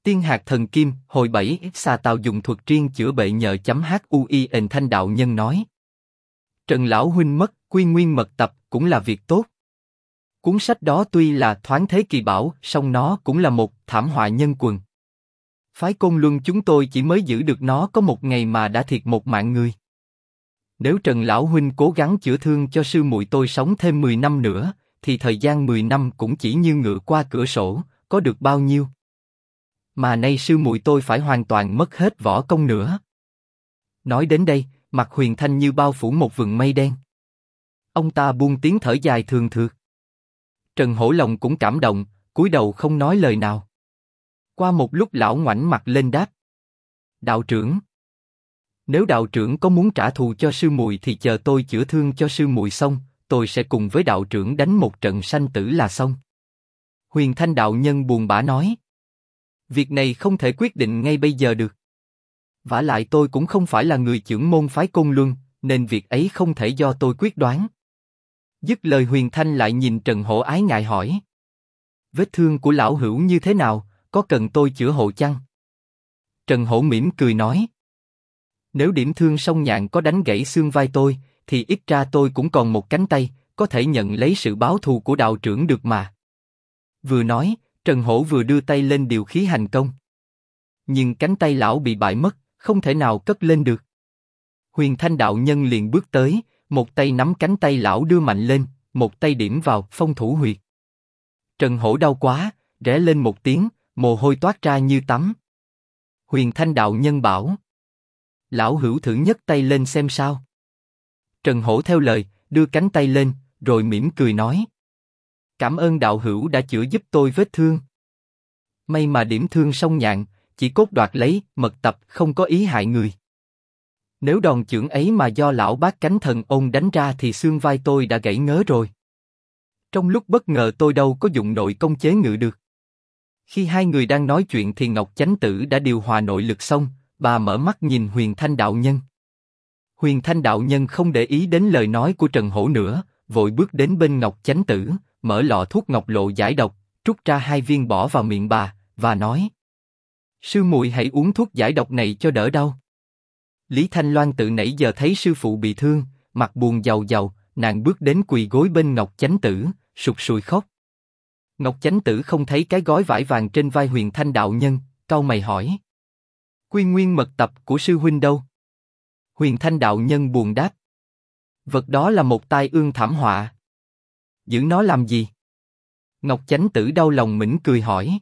Tiên hạt thần kim, hồi 7, xà tào dùng thuật riêng chữa bệnh nhờ .hui Thanh đạo nhân nói. Trần lão huynh mất, quy nguyên mật tập cũng là việc tốt. Cuốn sách đó tuy là thoáng thế kỳ bảo, song nó cũng là một thảm họa nhân quần. Phái Côn Luân chúng tôi chỉ mới giữ được nó có một ngày mà đã thiệt một mạng người. Nếu Trần lão huynh cố gắng chữa thương cho sư muội tôi sống thêm 10 năm nữa, thì thời gian 10 năm cũng chỉ như ngựa qua cửa sổ, có được bao nhiêu? Mà nay sư muội tôi phải hoàn toàn mất hết võ công nữa. Nói đến đây, mặt Huyền Thanh như bao phủ một vầng mây đen. Ông ta buông tiếng thở dài thường thượt. Trần Hổ lòng cũng cảm động, cúi đầu không nói lời nào. Qua một lúc lão ngoảnh mặt lên đáp. Đạo trưởng. Nếu đạo trưởng có muốn trả thù cho sư muội thì chờ tôi chữa thương cho sư muội xong, tôi sẽ cùng với đạo trưởng đánh một trận sanh tử là xong. Huyền Thanh đạo nhân buồn bã nói. Việc này không thể quyết định ngay bây giờ được. Vả lại tôi cũng không phải là người trưởng môn phái Côn Luân, nên việc ấy không thể do tôi quyết đoán. Dứt lời Huyền Thanh lại nhìn Trần Hổ ái ngại hỏi. Vết thương của lão hữu như thế nào, có cần tôi chữa hộ chăng? Trần Hổ mỉm cười nói. Nếu điểm thương song nhạn có đánh gãy xương vai tôi, thì ít ra tôi cũng còn một cánh tay, có thể nhận lấy sự báo thù của đạo trưởng được mà. Vừa nói, Trần Hổ vừa đưa tay lên điều khí hành công. Nhưng cánh tay lão bị bại mất, không thể nào cất lên được. Huyền Thanh đạo nhân liền bước tới, một tay nắm cánh tay lão đưa mạnh lên, một tay điểm vào phong thủ huyệt. Trần Hổ đau quá, rẽ lên một tiếng, mồ hôi toát ra như tắm. Huyền Thanh đạo nhân bảo. Lão hữu thử nhấc tay lên xem sao. Trần Hổ theo lời, đưa cánh tay lên, rồi mỉm cười nói. Cảm ơn đạo hữu đã chữa giúp tôi vết thương. May mà điểm thương song nhạn, chỉ cốt đoạt lấy, mật tập không có ý hại người. Nếu đòn chưởng ấy mà do lão bát cánh thần ôn đánh ra thì xương vai tôi đã gãy ngớ rồi. Trong lúc bất ngờ tôi đâu có dụng nội công chế ngự được. Khi hai người đang nói chuyện thì Ngọc Chánh Tử đã điều hòa nội lực xong, bà mở mắt nhìn Huyền Thanh đạo nhân. Huyền Thanh đạo nhân không để ý đến lời nói của Trần Hổ nữa, vội bước đến bên Ngọc Chánh Tử, mở lọ thuốc ngọc lộ giải độc, trút ra 2 viên bỏ vào miệng bà, và nói: sư muội hãy uống thuốc giải độc này cho đỡ đau. Lý Thanh Loan tự nãy giờ thấy sư phụ bị thương, mặt buồn giàu giàu, nàng bước đến quỳ gối bên Ngọc Chánh Tử, sụt sùi khóc. Ngọc Chánh Tử không thấy cái gói vải vàng trên vai Huyền Thanh đạo nhân, cau mày hỏi: Quy nguyên mật tập của sư huynh đâu? Huyền Thanh đạo nhân buồn đáp: vật đó là một tai ương thảm họa. Giữ nó làm gì? Ngọc Chánh Tử đau lòng mỉm cười hỏi: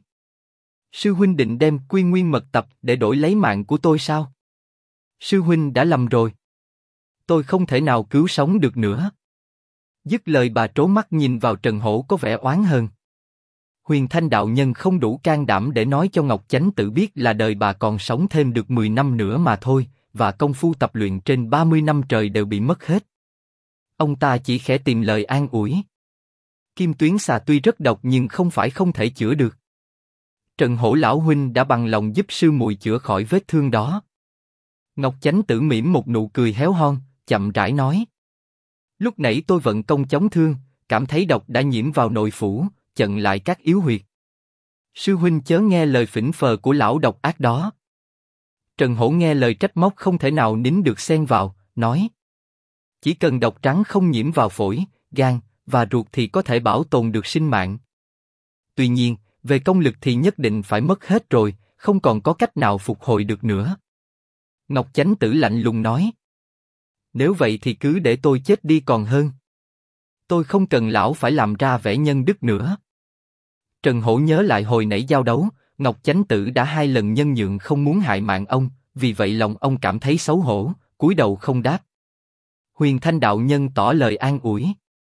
sư huynh định đem quy nguyên mật tập để đổi lấy mạng của tôi sao? Sư huynh đã lầm rồi. Tôi không thể nào cứu sống được nữa. Dứt lời bà trố mắt nhìn vào Trần Hổ có vẻ oán hờn. Huyền Thanh đạo nhân không đủ can đảm để nói cho Ngọc Chánh Tử biết là đời bà còn sống thêm được 10 năm nữa mà thôi, và công phu tập luyện trên 30 năm trời đều bị mất hết. Ông ta chỉ khẽ tìm lời an ủi. Kim tuyến xà tuy rất độc nhưng không phải không thể chữa được. Trần Hổ lão huynh đã bằng lòng giúp sư muội chữa khỏi vết thương đó. Ngọc Chánh Tử mỉm một nụ cười héo hon, chậm rãi nói: lúc nãy tôi vận công chống thương, cảm thấy độc đã nhiễm vào nội phủ, chặn lại các yếu huyệt. Sư huynh chớ nghe lời phỉnh phờ của lão độc ác đó. Trần Hổ nghe lời trách móc không thể nào nín được xen vào, nói: chỉ cần độc trắng không nhiễm vào phổi, gan và ruột thì có thể bảo tồn được sinh mạng. Tuy nhiên, về công lực thì nhất định phải mất hết rồi, không còn có cách nào phục hồi được nữa. Ngọc Chánh Tử lạnh lùng nói: nếu vậy thì cứ để tôi chết đi còn hơn. Tôi không cần lão phải làm ra vẻ nhân đức nữa. Trần Hổ nhớ lại hồi nãy giao đấu, Ngọc Chánh Tử đã 2 lần nhân nhượng không muốn hại mạng ông, vì vậy lòng ông cảm thấy xấu hổ, cúi đầu không đáp. Huyền Thanh đạo nhân tỏ lời an ủi: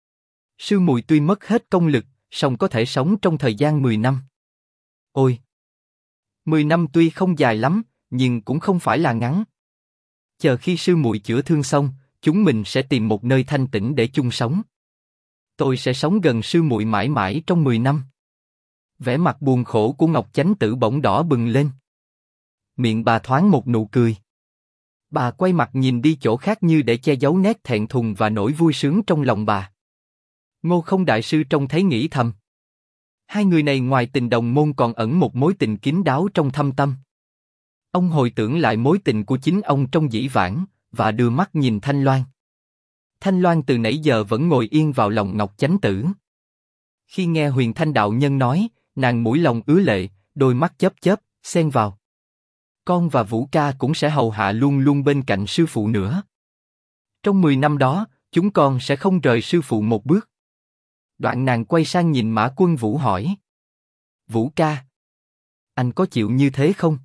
sư muội tuy mất hết công lực, song có thể sống trong thời gian 10 năm. Ôi! 10 năm tuy không dài lắm, nhưng cũng không phải là ngắn. Chờ khi sư muội chữa thương xong, chúng mình sẽ tìm một nơi thanh tĩnh để chung sống. Tôi sẽ sống gần sư muội mãi mãi trong 10 năm. Vẻ mặt buồn khổ của Ngọc Chánh Tử bỗng đỏ bừng lên. Miệng bà thoáng một nụ cười. Bà quay mặt nhìn đi chỗ khác như để che giấu nét thẹn thùng và nỗi vui sướng trong lòng bà. Ngô Không đại sư trông thấy nghĩ thầm: Hai người này ngoài tình đồng môn còn ẩn một mối tình kín đáo trong thâm tâm. Ông hồi tưởng lại mối tình của chính ông trong dĩ vãng, và đưa mắt nhìn Thanh Loan. Thanh Loan từ nãy giờ vẫn ngồi yên vào lòng Ngọc Chánh Tử. Khi nghe Huyền Thanh đạo nhân nói, nàng mũi lòng ứa lệ, đôi mắt chớp chớp, xen vào. Con và Vũ ca cũng sẽ hầu hạ luôn luôn bên cạnh sư phụ nữa. Trong 10 năm đó, chúng con sẽ không rời sư phụ một bước. Đoạn nàng quay sang nhìn Mã Quân Vũ hỏi. Vũ ca, anh có chịu như thế không?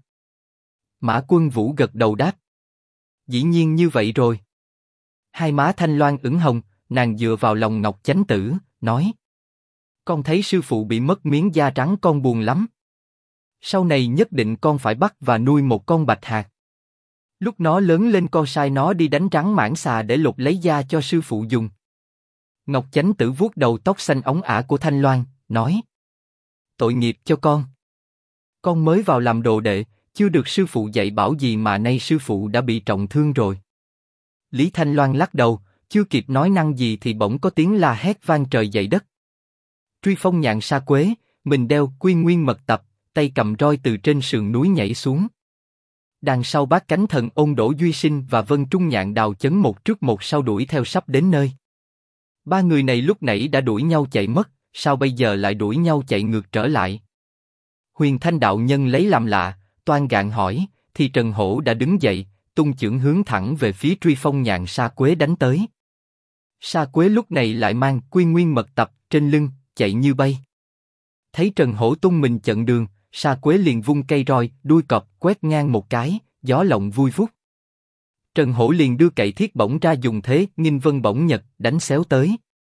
Mã Quân Vũ gật đầu đáp. Dĩ nhiên như vậy rồi. Hai má Thanh Loan ửng hồng, nàng dựa vào lòng Ngọc Chánh Tử, nói. Con thấy sư phụ bị mất miếng da trắng con buồn lắm. Sau này nhất định con phải bắt và nuôi một con bạch hạc. Lúc nó lớn lên con sai nó đi đánh rắn mãng xà để lột lấy da cho sư phụ dùng. Ngọc Chánh Tử vuốt đầu tóc xanh óng ả của Thanh Loan, nói. Tội nghiệp cho con. Con mới vào làm đồ đệ, chưa được sư phụ dạy bảo gì mà nay sư phụ đã bị trọng thương rồi. Lý Thanh Loan lắc đầu, chưa kịp nói năng gì thì bỗng có tiếng la hét vang trời dậy đất. Truy Phong Nhạn Sa Quế, mình đeo Quy Nguyên Mật Tập, tay cầm roi từ trên sườn núi nhảy xuống. Đằng sau Bát Cánh Thần Ôn Đỗ Duy Sinh và Vân Trung Nhạn Đào Chấn một trước một sau đuổi theo sắp đến nơi. Ba người này lúc nãy đã đuổi nhau chạy mất, sao bây giờ lại đuổi nhau chạy ngược trở lại? Huyền Thanh đạo nhân lấy làm lạ, toan gạn hỏi, thì Trần Hổ đã đứng dậy, tung chưởng hướng thẳng về phía Truy Phong Nhạn Sa Quế đánh tới. Sa Quế lúc này lại mang Quy Nguyên Mật Tập trên lưng, chạy như bay. Thấy Trần Hổ tung mình chặn đường, Sa Quế liền vung cây roi, đuôi cọp quét ngang một cái, gió lộng vui vút. Trần Hổ liền đưa cậy thiết bổng ra dùng thế nghinh vân bổng nhật đánh xéo tới.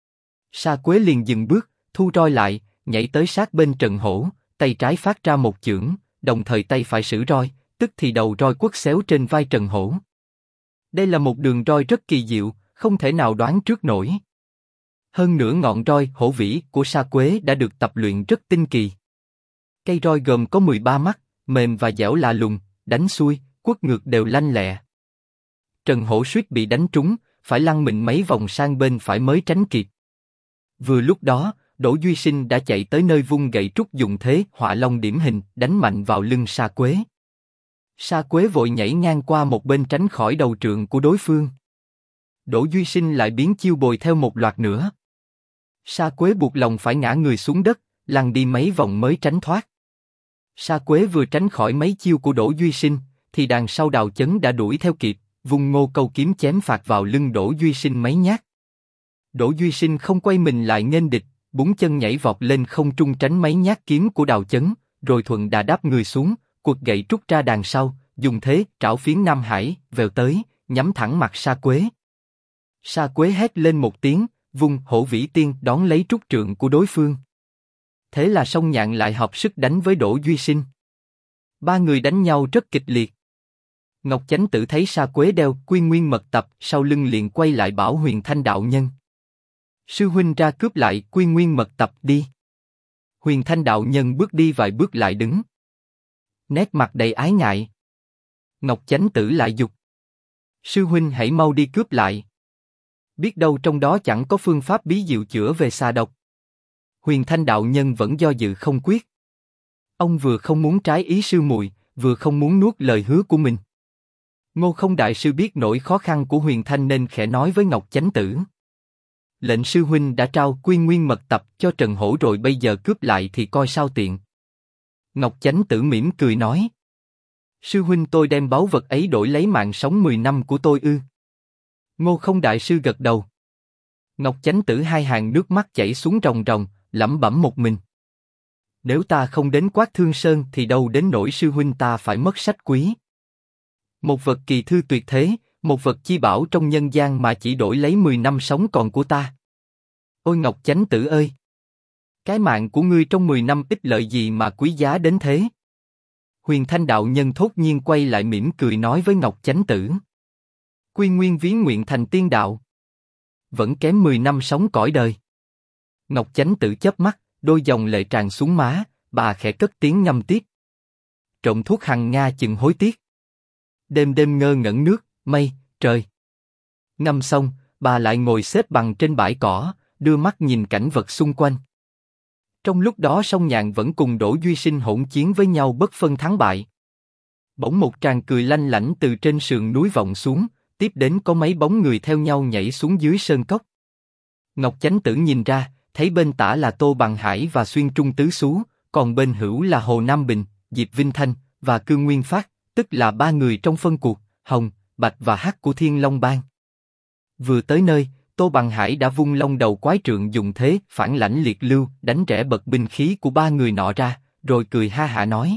Sa Quế liền dừng bước, thu roi lại, nhảy tới sát bên Trần Hổ, tay trái phát ra một chưởng, đồng thời tay phải sử roi, tức thì đầu roi quất xéo trên vai Trần Hổ. Đây là một đường roi rất kỳ diệu, không thể nào đoán trước nổi. Hơn nữa ngọn roi hổ vĩ của Sa Quế đã được tập luyện rất tinh kỳ. Cây roi gồm có 13 mắt, mềm và dẻo lạ lùng, đánh xuôi, quất ngược đều lanh lẹ. Trần Hổ suýt bị đánh trúng, phải lăn mình mấy vòng sang bên phải mới tránh kịp. Vừa lúc đó, Đỗ Duy Sinh đã chạy tới nơi vung gậy trúc dùng thế Họa Long điểm hình, đánh mạnh vào lưng Sa Quế. Sa Quế vội nhảy ngang qua một bên tránh khỏi đầu trượng của đối phương. Đỗ Duy Sinh lại biến chiêu bồi theo một loạt nữa. Sa Quế buộc lòng phải ngã người xuống đất, lăn đi mấy vòng mới tránh thoát. Sa Quế vừa tránh khỏi mấy chiêu của Đỗ Duy Sinh, thì đằng sau Đào Chấn đã đuổi theo kịp, vung Ngô Câu kiếm chém phạt vào lưng Đỗ Duy Sinh mấy nhát. Đỗ Duy Sinh không quay mình lại nghênh địch, búng chân nhảy vọt lên không trung tránh mấy nhát kiếm của Đào Chấn, rồi thuận đà đáp người xuống, quật gậy trúc ra đằng sau, dùng thế trảo phiến Nam Hải vèo tới, nhắm thẳng mặt Sa Quế. Sa Quế hét lên một tiếng, vung Hổ Vĩ Tiên đón lấy trúc trượng của đối phương. Thế là Song Nhạn lại hợp sức đánh với Đỗ Duy Sinh. Ba người đánh nhau rất kịch liệt. Ngọc Chánh Tử thấy Sa Quế đeo Quy Nguyên Mật Tập, sau lưng liền quay lại bảo Huyền Thanh đạo nhân. Sư huynh ra cướp lại Quy Nguyên Mật Tập đi. Huyền Thanh đạo nhân bước đi vài bước lại đứng. Nét mặt đầy ái ngại. Ngọc Chánh Tử lại giục. Sư huynh hãy mau đi cướp lại. Biết đâu trong đó chẳng có phương pháp bí diệu chữa về xà độc. Huyền Thanh đạo nhân vẫn do dự không quyết. Ông vừa không muốn trái ý sư muội, vừa không muốn nuốt lời hứa của mình. Ngô Không đại sư biết nỗi khó khăn của Huyền Thanh nên khẽ nói với Ngọc Chánh Tử. Lệnh sư huynh đã trao Quy Nguyên Mật Tập cho Trần Hổ rồi, bây giờ cướp lại thì coi sao tiện. Ngọc Chánh Tử mỉm cười nói. Sư huynh tôi đem báu vật ấy đổi lấy mạng sống 10 năm của tôi ư? Ngô Không đại sư gật đầu. Ngọc Chánh Tử hai hàng nước mắt chảy xuống ròng ròng, lẩm bẩm một mình. Nếu ta không đến Quát Thương Sơn thì đâu đến nỗi sư huynh ta phải mất sách quý. Một vật kỳ thư tuyệt thế, một vật chi bảo trong nhân gian mà chỉ đổi lấy 10 năm sống còn của ta. Ôi Ngọc Chánh Tử ơi! Cái mạng của ngươi trong 10 năm ích lợi gì mà quý giá đến thế? Huyền Thanh đạo nhân thốt nhiên quay lại mỉm cười nói với Ngọc Chánh Tử. Quy Nguyên ví nguyện thành tiên đạo. Vẫn kém 10 năm sống cõi đời. Ngọc Chánh Tử chớp mắt, đôi dòng lệ tràn xuống má, bà khẽ cất tiếng ngâm tiếp. Trộm thuốc hằng nga chừng hối tiếc. Đêm đêm ngơ ngẩn nước, mây, trời. Ngâm xong, bà lại ngồi xếp bằng trên bãi cỏ, đưa mắt nhìn cảnh vật xung quanh. Trong lúc đó Song Nhạn vẫn cùng Đỗ Duy Sinh hỗn chiến với nhau bất phân thắng bại. Bỗng một tràng cười lanh lảnh từ trên sườn núi vọng xuống, tiếp đến có mấy bóng người theo nhau nhảy xuống dưới sơn cốc. Ngọc Chánh Tử nhìn ra, thấy bên tả là Tô Bằng Hải và Xuyên Trung Tứ Xú, còn bên hữu là Hồ Nam Bình, Diệp Vinh Thanh và Cương Nguyên Phát, tức là ba người trong phân cuộc Hồng, Bạch và Hắc của Thiên Long Bang. Vừa tới nơi, Tô Bằng Hải đã vung long đầu quái trượng dùng thế phản lãnh liệt lưu đánh rẽ bật binh khí của ba người nọ ra, rồi cười ha hả nói: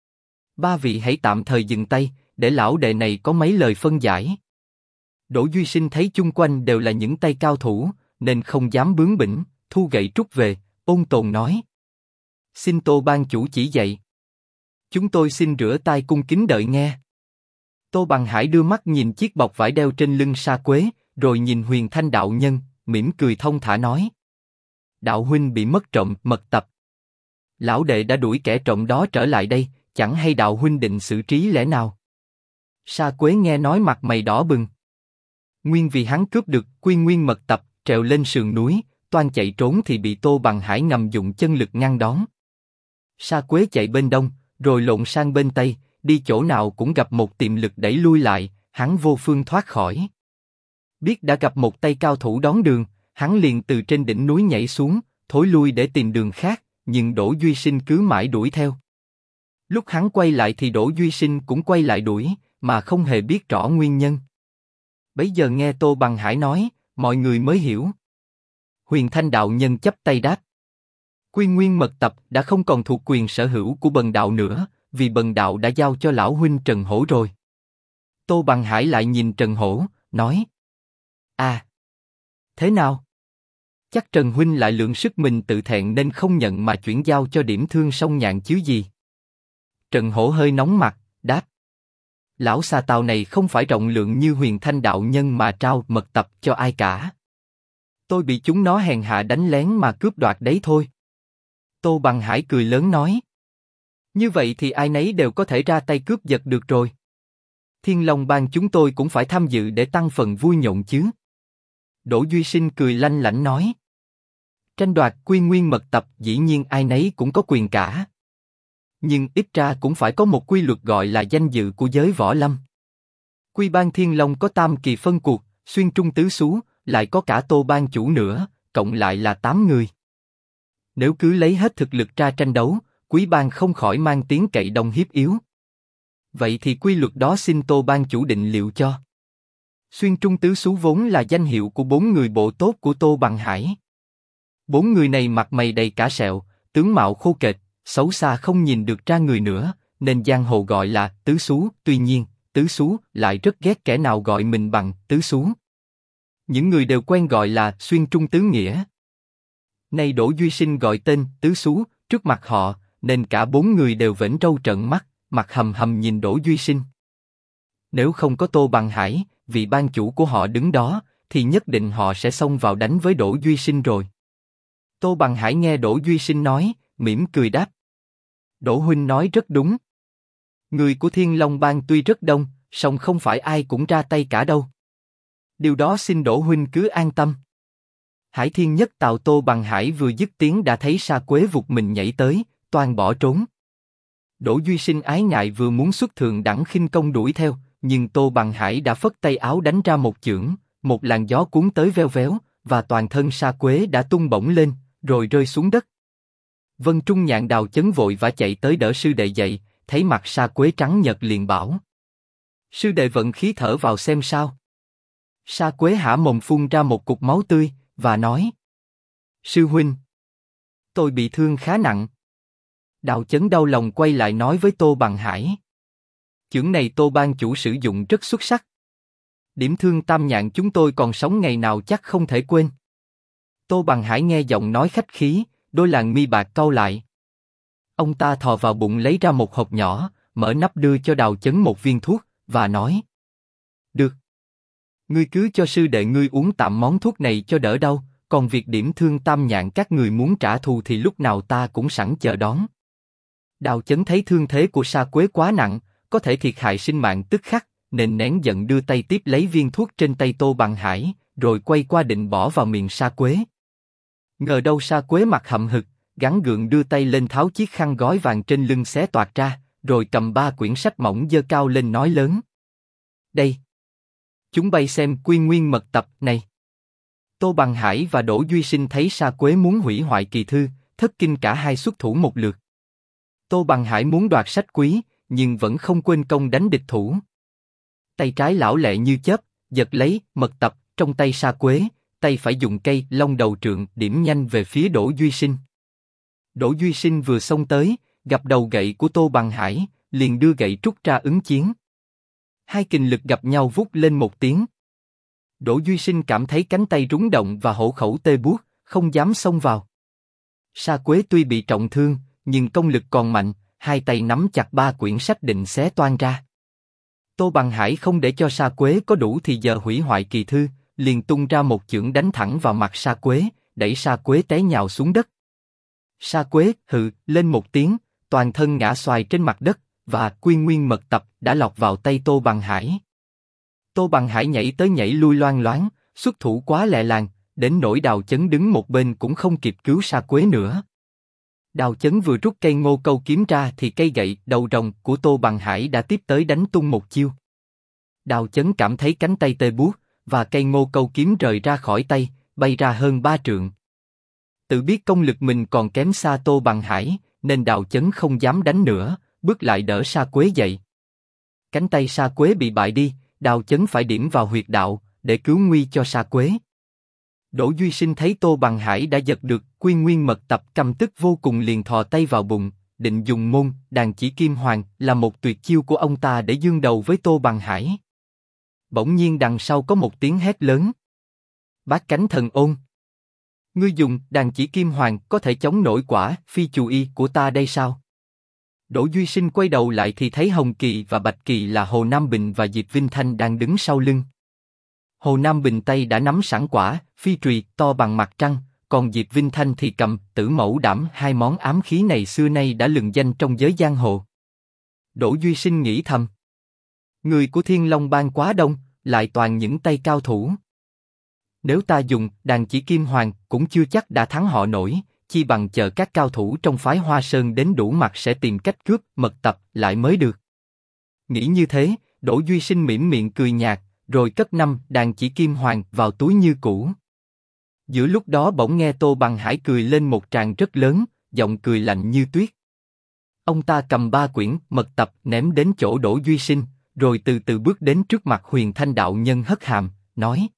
ba vị hãy tạm thời dừng tay, để lão đệ này có mấy lời phân giải. Đỗ Duy Sinh thấy chung quanh đều là những tay cao thủ, nên không dám bướng bỉnh, thu gậy trúc về, ôn tồn nói: xin Tô ban chủ chỉ dạy. Chúng tôi xin rửa tay cung kính đợi nghe. Tô Bằng Hải đưa mắt nhìn chiếc bọc vải đeo trên lưng Sa Quế, rồi nhìn Huyền Thanh đạo nhân, mỉm cười thông thả nói: đạo huynh bị mất trộm mật tập. Lão đệ đã đuổi kẻ trộm đó trở lại đây, chẳng hay đạo huynh định xử trí lẽ nào? Sa Quế nghe nói mặt mày đỏ bừng. Nguyên vì hắn cướp được Quy Nguyên mật tập, trèo lên sườn núi, toan chạy trốn thì bị Tô Bằng Hải ngầm dụng chân lực ngăn đón. Sa Quế chạy bên đông, rồi lộn sang bên tây, đi chỗ nào cũng gặp một tiềm lực đẩy lui lại, hắn vô phương thoát khỏi. Biết đã gặp một tay cao thủ đón đường, hắn liền từ trên đỉnh núi nhảy xuống, thối lui để tìm đường khác, nhưng Đỗ Duy Sinh cứ mãi đuổi theo. Lúc hắn quay lại thì Đỗ Duy Sinh cũng quay lại đuổi, mà không hề biết rõ nguyên nhân. Bấy giờ nghe Tô Bằng Hải nói, mọi người mới hiểu. Huyền Thanh đạo nhân chắp tay đáp: Quy Nguyên mật tập đã không còn thuộc quyền sở hữu của bần đạo nữa, vì bần đạo đã giao cho lão huynh Trần Hổ rồi. Tô Bằng Hải lại nhìn Trần Hổ, nói: à, thế nào? Chắc Trần huynh lại lượng sức mình tự thẹn nên không nhận mà chuyển giao cho Điểm Thương Song Nhạn chứ gì? Trần Hổ hơi nóng mặt, đáp: lão xà tào này không phải rộng lượng như Huyền Thanh đạo nhân mà trao mật tập cho ai cả. Tôi bị chúng nó hèn hạ đánh lén mà cướp đoạt đấy thôi. Tô Bằng Hải cười lớn nói: như vậy thì ai nấy đều có thể ra tay cướp giật được rồi. Thiên Long Bang chúng tôi cũng phải tham dự để tăng phần vui nhộn chứ. Đỗ Duy Sinh cười lanh lảnh nói: tranh đoạt Quy Nguyên mật tập dĩ nhiên ai nấy cũng có quyền cả. Nhưng ít ra cũng phải có một quy luật gọi là danh dự của giới võ lâm. Quy Bang Thiên Long có tam kỳ phân cuộc, Xuyên Trung Tứ Xú, lại có cả Tô ban chủ nữa, cộng lại là 8 người. Nếu cứ lấy hết thực lực ra tranh đấu, Quý Bang không khỏi mang tiếng cậy đông hiếp yếu. Vậy thì quy luật đó xin Tô ban chủ định liệu cho. Xuyên Trung Tứ Xú vốn là danh hiệu của 4 người bộ tốt của Tô Bằng Hải. 4 người này mặt mày đầy cả sẹo, tướng mạo khô kệch, xấu xa không nhìn được ra người nữa, nên giang hồ gọi là Tứ Xú. Tuy nhiên, Tứ Xú lại rất ghét kẻ nào gọi mình bằng Tứ Xú. Những người đều quen gọi là Xuyên Trung Tứ Nghĩa. Nay Đỗ Duy Sinh gọi tên Tứ Xú trước mặt họ, nên cả 4 người đều vểnh râu trợn mắt, mặt hầm hầm nhìn Đỗ Duy Sinh. Nếu không có Tô Bằng Hải, vị ban chủ của họ đứng đó, thì nhất định họ sẽ xông vào đánh với Đỗ Duy Sinh rồi. Tô Bằng Hải nghe Đỗ Duy Sinh nói, mỉm cười đáp: Đỗ huynh nói rất đúng. Người của Thiên Long Bang tuy rất đông, song không phải ai cũng ra tay cả đâu. Điều đó xin Đỗ huynh cứ an tâm. Hải Thiên Nhất Tào Tô Bằng Hải vừa dứt tiếng đã thấy Sa Quế vụt mình nhảy tới, toan bỏ trốn. Đỗ Duy Sinh ái ngại vừa muốn xuất thượng đẳng khinh công đuổi theo, nhưng Tô Bằng Hải đã phất tay áo đánh ra một chưởng, một làn gió cuốn tới veo véo, và toàn thân Sa Quế đã tung bổng lên, rồi rơi xuống đất. Vân Trung Nhạn Đào chấn vội vã chạy tới đỡ sư đệ dậy, thấy mặt Sa Quế trắng nhợt liền bảo: sư đệ vận khí thở vào xem sao. Sa Quế há mồm phun ra một cục máu tươi, và nói: sư huynh, tôi bị thương khá nặng. Đào chấn đau lòng quay lại nói với Tô Bằng Hải: chưởng này Tô ban chủ sử dụng rất xuất sắc. Điểm Thương Tam Nhạn chúng tôi còn sống ngày nào chắc không thể quên. Tô Bằng Hải nghe giọng nói khách khí, đôi làn mi bạc cau lại. Ông ta thò vào bụng lấy ra một hộp nhỏ, mở nắp đưa cho Đào chấn một viên thuốc, và nói: được. Ngươi cứ cho sư đệ ngươi uống tạm món thuốc này cho đỡ đau, còn việc Điểm Thương Tam Nhạn các người muốn trả thù thì lúc nào ta cũng sẵn chờ đón. Đào chấn thấy thương thế của Sa Quế quá nặng, có thể thiệt hại sinh mạng tức khắc, nên nén giận đưa tay tiếp lấy viên thuốc trên tay Tô Bằng Hải, rồi quay qua định bỏ vào miệng Sa Quế. Ngờ đâu Sa Quế mặt hậm hực, gắng gượng đưa tay lên tháo chiếc khăn gói vàng trên lưng xé toạc ra, rồi cầm 3 quyển sách mỏng giơ cao lên nói lớn. Đây! Chúng bay xem Quy Nguyên mật tập này. Tô Bằng Hải và Đỗ Duy Sinh thấy Sa Quế muốn hủy hoại kỳ thư, thất kinh cả hai xuất thủ một lượt. Tô Bằng Hải muốn đoạt sách quý, nhưng vẫn không quên công đánh địch thủ. Tay trái lão lẹ như chớp, giật lấy mật tập trong tay Sa Quế, tay phải dùng cây long đầu trượng điểm nhanh về phía Đỗ Duy Sinh. Đỗ Duy Sinh vừa xông tới, gặp đầu gậy của Tô Bằng Hải, liền đưa gậy trúc ra ứng chiến. Hai kình lực gặp nhau vút lên một tiếng. Đỗ Duy Sinh cảm thấy cánh tay rúng động và hổ khẩu tê buốt, không dám xông vào. Sa Quế tuy bị trọng thương, nhưng công lực còn mạnh, hai tay nắm chặt 3 quyển sách định xé toang ra. Tô Bằng Hải không để cho Sa Quế có đủ thì giờ hủy hoại kỳ thư, liền tung ra một chưởng đánh thẳng vào mặt Sa Quế, đẩy Sa Quế té nhào xuống đất. Sa Quế hừ lên một tiếng, toàn thân ngã xoài trên mặt đất, và Quy Nguyên mật tập đã lọt vào tay Tô Bằng Hải. Tô Bằng Hải nhảy tới nhảy lui loang loáng, xuất thủ quá lẹ làng, đến nỗi Đào Chấn đứng một bên cũng không kịp cứu Sa Quế nữa. Đào Chấn vừa rút cây ngô câu kiếm ra thì cây gậy đầu rồng của Tô Bằng Hải đã tiếp tới đánh tung một chiêu. Đào Chấn cảm thấy cánh tay tê buốt, và cây ngô câu kiếm rời ra khỏi tay, bay ra hơn 3 trượng. Tự biết công lực mình còn kém xa Tô Bằng Hải, nên Đào Chấn không dám đánh nữa, bước lại đỡ Sa Quế dậy. Cánh tay Sa Quế bị bại đi, Đào Chấn phải điểm vào huyệt đạo để cứu nguy cho Sa Quế. Đỗ Duy Sinh thấy Tô Bằng Hải đã giật được Quy Nguyên mật tập, căm tức vô cùng, liền thò tay vào bụng, định dùng môn đàn chỉ kim hoàng là một tuyệt chiêu của ông ta để đương đầu với Tô Bằng Hải. Bỗng nhiên đằng sau có một tiếng hét lớn. Bát cánh thần ôn! Ngươi dùng đàn chỉ kim hoàng có thể chống nổi quả phi chù y của ta đây sao? Đỗ Duy Sinh quay đầu lại thì thấy Hồng Kỳ và Bạch Kỳ là Hồ Nam Bình và Diệp Vinh Thanh đang đứng sau lưng. Hồ Nam Bình tay đã nắm sẵn quả phi trùy to bằng mặt trăng, còn Diệp Vinh Thanh thì cầm Tử Mẫu Đảm, hai món ám khí này xưa nay đã lừng danh trong giới giang hồ. Đỗ Duy Sinh nghĩ thầm, người của Thiên Long Bang quá đông, lại toàn những tay cao thủ. Nếu ta dùng đàn chỉ kim hoàng cũng chưa chắc đã thắng họ nổi, chi bằng chờ các cao thủ trong phái Hoa Sơn đến đủ mặt sẽ tìm cách cướp mật tập lại mới được. Nghĩ như thế, Đỗ Duy Sinh mỉm miệng cười nhạt, rồi cất 5 đàn chỉ kim hoàng vào túi như cũ. Giữa lúc đó bỗng nghe Tô Bằng Hải cười lên một tràng rất lớn, giọng cười lạnh như tuyết. Ông ta cầm 3 quyển mật tập ném đến chỗ Đỗ Duy Sinh, rồi từ từ bước đến trước mặt Huyền Thanh đạo nhân hất hàm, nói: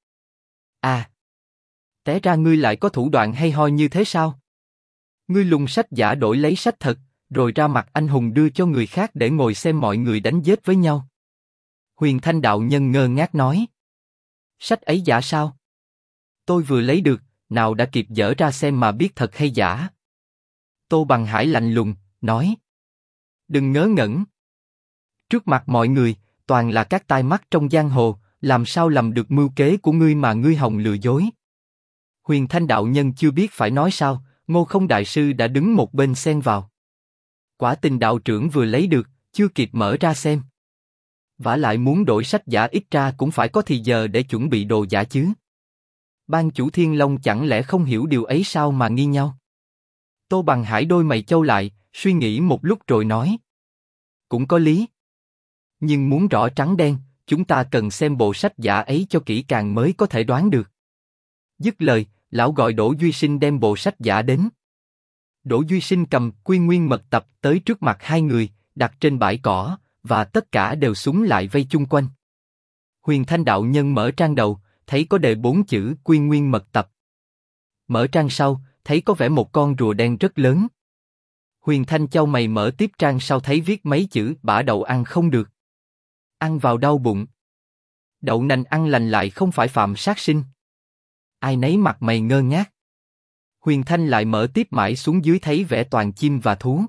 À, té ra ngươi lại có thủ đoạn hay ho như thế sao? Ngươi lùng sách giả đổi lấy sách thật, rồi ra mặt anh hùng đưa cho người khác để ngồi xem mọi người đánh giết với nhau. Huyền Thanh đạo nhân ngơ ngác nói: Sách ấy giả sao? Tôi vừa lấy được, nào đã kịp dở ra xem mà biết thật hay giả. Tô Bằng Hải lạnh lùng nói: Đừng ngớ ngẩn. Trước mặt mọi người, toàn là các tai mắt trong giang hồ, làm sao lầm được mưu kế của ngươi mà ngươi hòng lừa dối. Huyền Thanh đạo nhân chưa biết phải nói sao, Ngô Không đại sư đã đứng một bên xen vào. Quả tình đạo trưởng vừa lấy được, chưa kịp mở ra xem. Vả lại muốn đổi sách giả ít ra cũng phải có thì giờ để chuẩn bị đồ giả chứ. Ban chủ Thiên Long chẳng lẽ không hiểu điều ấy sao mà nghi nhau? Tô Bằng Hải đôi mày chau lại, suy nghĩ một lúc rồi nói: Cũng có lý. Nhưng muốn rõ trắng đen, chúng ta cần xem bộ sách giả ấy cho kỹ càng mới có thể đoán được. Dứt lời, lão gọi Đỗ Duy Sinh đem bộ sách giả đến. Đỗ Duy Sinh cầm Quy Nguyên mật tập tới trước mặt hai người, đặt trên bãi cỏ, và tất cả đều súng lại vây chung quanh. Huyền Thanh đạo nhân mở trang đầu, thấy có đề 4 chữ Quy Nguyên mật tập. Mở trang sau, thấy có vẽ một con rùa đen rất lớn. Huyền Thanh chau mày mở tiếp trang sau thấy viết mấy chữ bả đậu ăn không được. Ăn vào đau bụng. Đậu nành ăn lành lại không phải phạm sát sinh. Ai nấy mặt mày ngơ ngác. Huyền Thanh lại mở tiếp mãi xuống dưới thấy vẽ toàn chim và thú.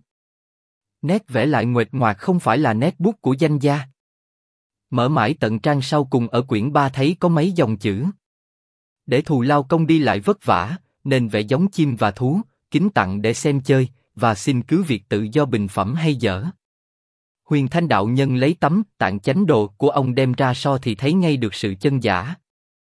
Nét vẽ lại nguệch ngoạc không phải là nét bút của danh gia. Mở mãi tận trang sau cùng ở quyển 3 thấy có mấy dòng chữ. Để thù lao công đi lại vất vả, nên vẽ giống chim và thú, kính tặng để xem chơi, và xin cứ việc tự do bình phẩm hay dở. Huyền Thanh đạo nhân lấy tấm Tạng Chánh Đồ của ông đem ra so thì thấy ngay được sự chân giả.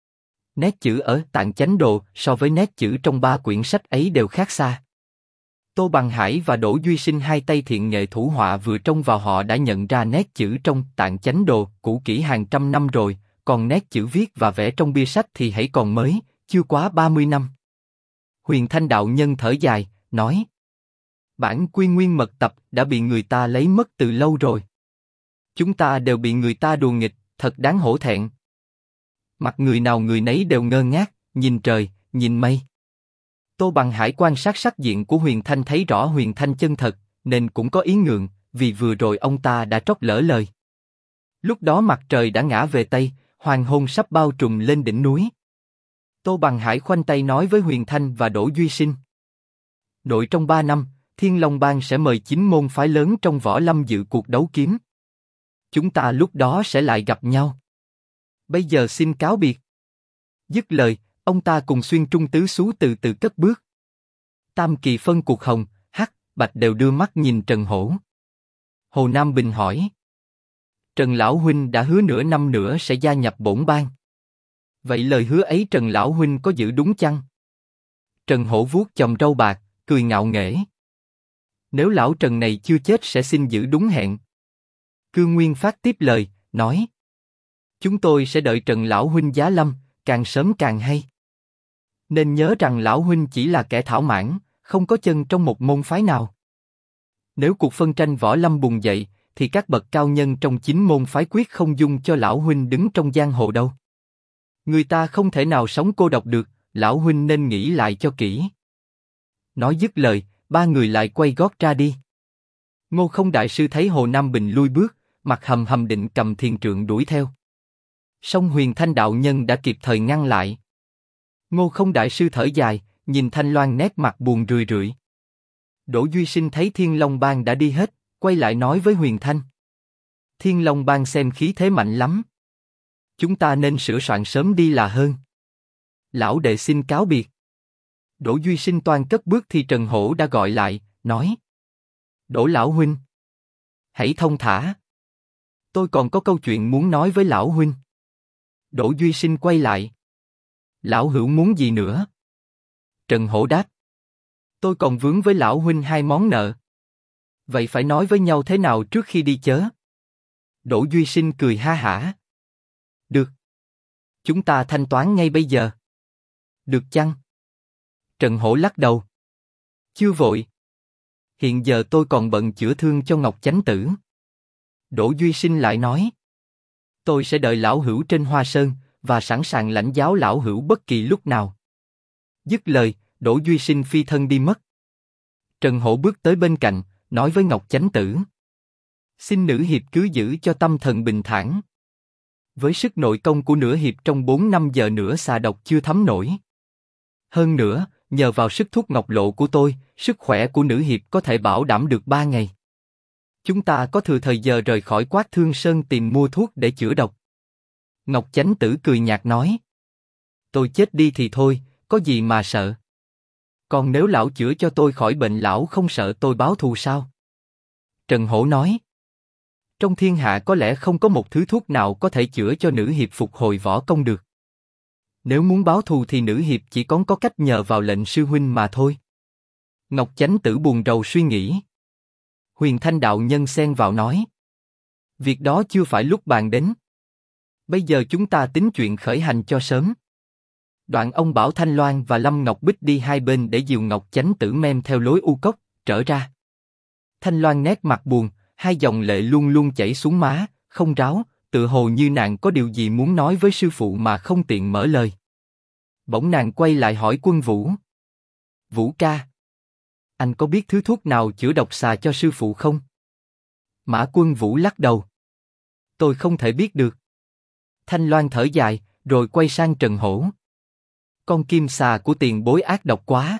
Nét chữ ở Tạng Chánh Đồ so với nét chữ trong 3 quyển sách ấy đều khác xa. Tô Bằng Hải và Đỗ Duy Sinh hai tay thiện nghệ thủ họa vừa trông vào họ đã nhận ra nét chữ trong Tạng Chánh Đồ cũ kỹ hàng trăm năm rồi, còn nét chữ viết và vẽ trong bia sách thì hãy còn mới, chưa quá 30 năm. Huyền Thanh đạo nhân thở dài, nói: bản Quy Nguyên Mật Tập đã bị người ta lấy mất từ lâu rồi. Chúng ta đều bị người ta đùa nghịch, thật đáng hổ thẹn. Mặt người nào người nấy đều ngơ ngác, nhìn trời, nhìn mây. Tô Bằng Hải quan sát sắc diện của Huyền Thanh thấy rõ Huyền Thanh chân thật, nên cũng có ý ngượng, vì vừa rồi ông ta đã trót lỡ lời. Lúc đó mặt trời đã ngã về Tây, hoàng hôn sắp bao trùm lên đỉnh núi. Tô Bằng Hải khoanh tay nói với Huyền Thanh và Đỗ Duy Sinh: nội trong 3 năm, Thiên Long Bang sẽ mời 9 môn phái lớn trong võ lâm dự cuộc đấu kiếm. Chúng ta lúc đó sẽ lại gặp nhau. Bây giờ xin cáo biệt. Dứt lời, ông ta cùng Xuyên Trung tứ xú từ từ cất bước. Tam kỳ phân cuộc Hồng, Hắc, Bạch đều đưa mắt nhìn Trần Hổ. Hồ Nam Bình hỏi: Trần lão huynh đã hứa nửa năm nữa sẽ gia nhập bổn bang. Vậy lời hứa ấy Trần lão huynh có giữ đúng chăng? Trần Hổ vuốt chòm râu bạc, cười ngạo nghễ. Nếu lão Trần này chưa chết sẽ xin giữ đúng hẹn. Cương Nguyên Phát tiếp lời, nói: chúng tôi sẽ đợi Trần lão huynh giá lâm, càng sớm càng hay. Nên nhớ rằng lão huynh chỉ là kẻ thảo mãn, không có chân trong một môn phái nào. Nếu cuộc phân tranh võ lâm bùng dậy, thì các bậc cao nhân trong 9 môn phái quyết không dung cho lão huynh đứng trong giang hồ đâu. Người ta không thể nào sống cô độc được, lão huynh nên nghĩ lại cho kỹ. Nói dứt lời, ba người lại quay gót ra đi. Ngô Không đại sư thấy Hồ Nam Bình lui bước, mặt hầm hầm định cầm thiền trượng đuổi theo. Song Huyền Thanh đạo nhân đã kịp thời ngăn lại. Ngô Không đại sư thở dài, nhìn Thanh Loan nét mặt buồn rười rượi. Đỗ Duy Sinh thấy Thiên Long Bang đã đi hết, quay lại nói với Huyền Thanh: Thiên Long Bang xem khí thế mạnh lắm. Chúng ta nên sửa soạn sớm đi là hơn. Lão đệ xin cáo biệt. Đỗ Duy Sinh toan cất bước thì Trần Hổ đã gọi lại, nói: Đỗ lão huynh, hãy thông thả. Tôi còn có câu chuyện muốn nói với lão huynh. Đỗ Duy Sinh quay lại. Lão hữu muốn gì nữa? Trần Hổ đáp: tôi còn vướng với lão huynh 2 món nợ. Vậy phải nói với nhau thế nào trước khi đi chớ? Đỗ Duy Sinh cười ha hả. Được. Chúng ta thanh toán ngay bây giờ. Được chăng? Trần Hổ lắc đầu. Chưa vội. Hiện giờ tôi còn bận chữa thương cho Ngọc Chánh Tử. Đỗ Duy Sinh lại nói: tôi sẽ đợi lão hữu trên Hoa Sơn, và sẵn sàng lãnh giáo lão hữu bất kỳ lúc nào. Dứt lời, Đỗ Duy Sinh phi thân đi mất. Trần Hổ bước tới bên cạnh, nói với Ngọc Chánh Tử: xin nữ hiệp cứ giữ cho tâm thần bình thản. Với sức nội công của nửa hiệp trong 4-5 giờ nữa xà độc chưa thấm nổi. Hơn nữa, nhờ vào sức thuốc ngọc lộ của tôi, sức khỏe của nữ hiệp có thể bảo đảm được 3 ngày. Chúng ta có thừa thời giờ rời khỏi Quát Thương Sơn tìm mua thuốc để chữa độc. Ngọc Chánh Tử cười nhạt nói: tôi chết đi thì thôi, có gì mà sợ. Còn nếu lão chữa cho tôi khỏi bệnh, lão không sợ tôi báo thù sao? Trần Hổ nói: trong thiên hạ có lẽ không có một thứ thuốc nào có thể chữa cho nữ hiệp phục hồi võ công được. Nếu muốn báo thù thì nữ hiệp chỉ có cách nhờ vào lệnh sư huynh mà thôi. Ngọc Chánh Tử buồn rầu suy nghĩ. Huyền Thanh đạo nhân xen vào nói: việc đó chưa phải lúc bàn đến. Bây giờ chúng ta tính chuyện khởi hành cho sớm. Đoạn ông bảo Thanh Loan và Lâm Ngọc Bích đi hai bên để dìu Ngọc Chánh Tử mem theo lối u cốc trở ra. Thanh Loan nét mặt buồn, 2 dòng lệ luôn luôn chảy xuống má, không ráo, tự hồ như nàng có điều gì muốn nói với sư phụ mà không tiện mở lời. Bỗng nàng quay lại hỏi Quân Vũ: Vũ ca, anh có biết thứ thuốc nào chữa độc xà cho sư phụ không? Mã Quân Vũ lắc đầu: tôi không thể biết được. Thanh Loan thở dài, rồi quay sang Trần Hổ: con kim xà của tiền bối ác độc quá.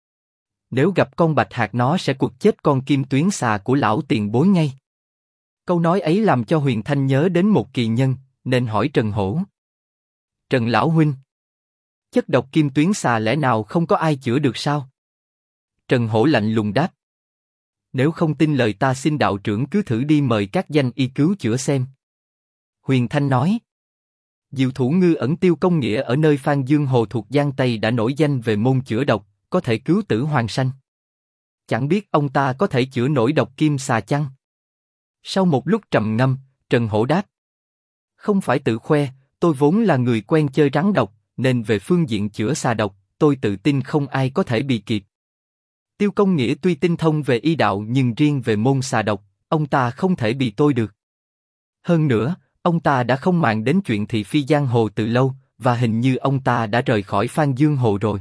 Nếu gặp con bạch hạc nó sẽ quật chết con kim tuyến xà của lão tiền bối ngay. Câu nói ấy làm cho Huyền Thanh nhớ đến một kỳ nhân, nên hỏi Trần Hổ: Trần lão huynh, chất độc kim tuyến xà lẽ nào không có ai chữa được sao? Trần Hổ lạnh lùng đáp: nếu không tin lời ta xin đạo trưởng cứ thử đi mời các danh y cứu chữa xem. Huyền Thanh nói: diệu thủ ngư ẩn tiêu công nghĩa ở nơi Phan Dương Hồ thuộc Giang Tây đã nổi danh về môn chữa độc, có thể cứu tử hoàn sanh. Chẳng biết ông ta có thể chữa nổi độc kim xà chăng? Sau một lúc trầm ngâm, Trần Hổ đáp. Không phải tự khoe, tôi vốn là người quen chơi rắn độc, nên về phương diện chữa xà độc, tôi tự tin không ai có thể bì kịp. Tiêu Công Nghĩa tuy tinh thông về y đạo nhưng riêng về môn xà độc, ông ta không thể bị tôi được. Hơn nữa, ông ta đã không màng đến chuyện thị phi giang hồ từ lâu, và hình như ông ta đã rời khỏi Phan Dương Hồ rồi.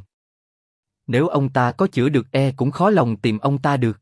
Nếu ông ta có chữa được cũng khó lòng tìm ông ta được.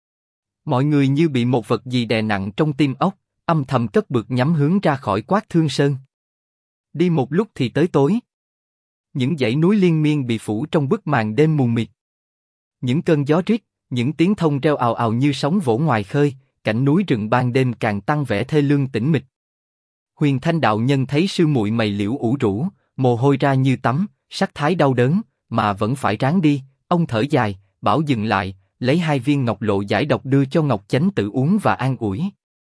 Mọi người như bị một vật gì đè nặng trong tim óc, âm thầm cất bước nhắm hướng ra khỏi Quát Thương Sơn. Đi một lúc thì tới tối. Những dãy núi liên miên bị phủ trong bức màn đêm mù mịt. Những cơn gió rít, những tiếng thông reo ào ào như sóng vỗ ngoài khơi, cảnh núi rừng ban đêm càng tăng vẻ thê lương tĩnh mịch. Huyền Thanh đạo nhân thấy sư muội mày liễu ủ rũ, mồ hôi ra như tắm, sắc thái đau đớn, mà vẫn phải ráng đi. Ông thở dài, bảo dừng lại, lấy 2 viên ngọc lộ giải độc đưa cho Ngọc Chánh Tử uống và an ủi.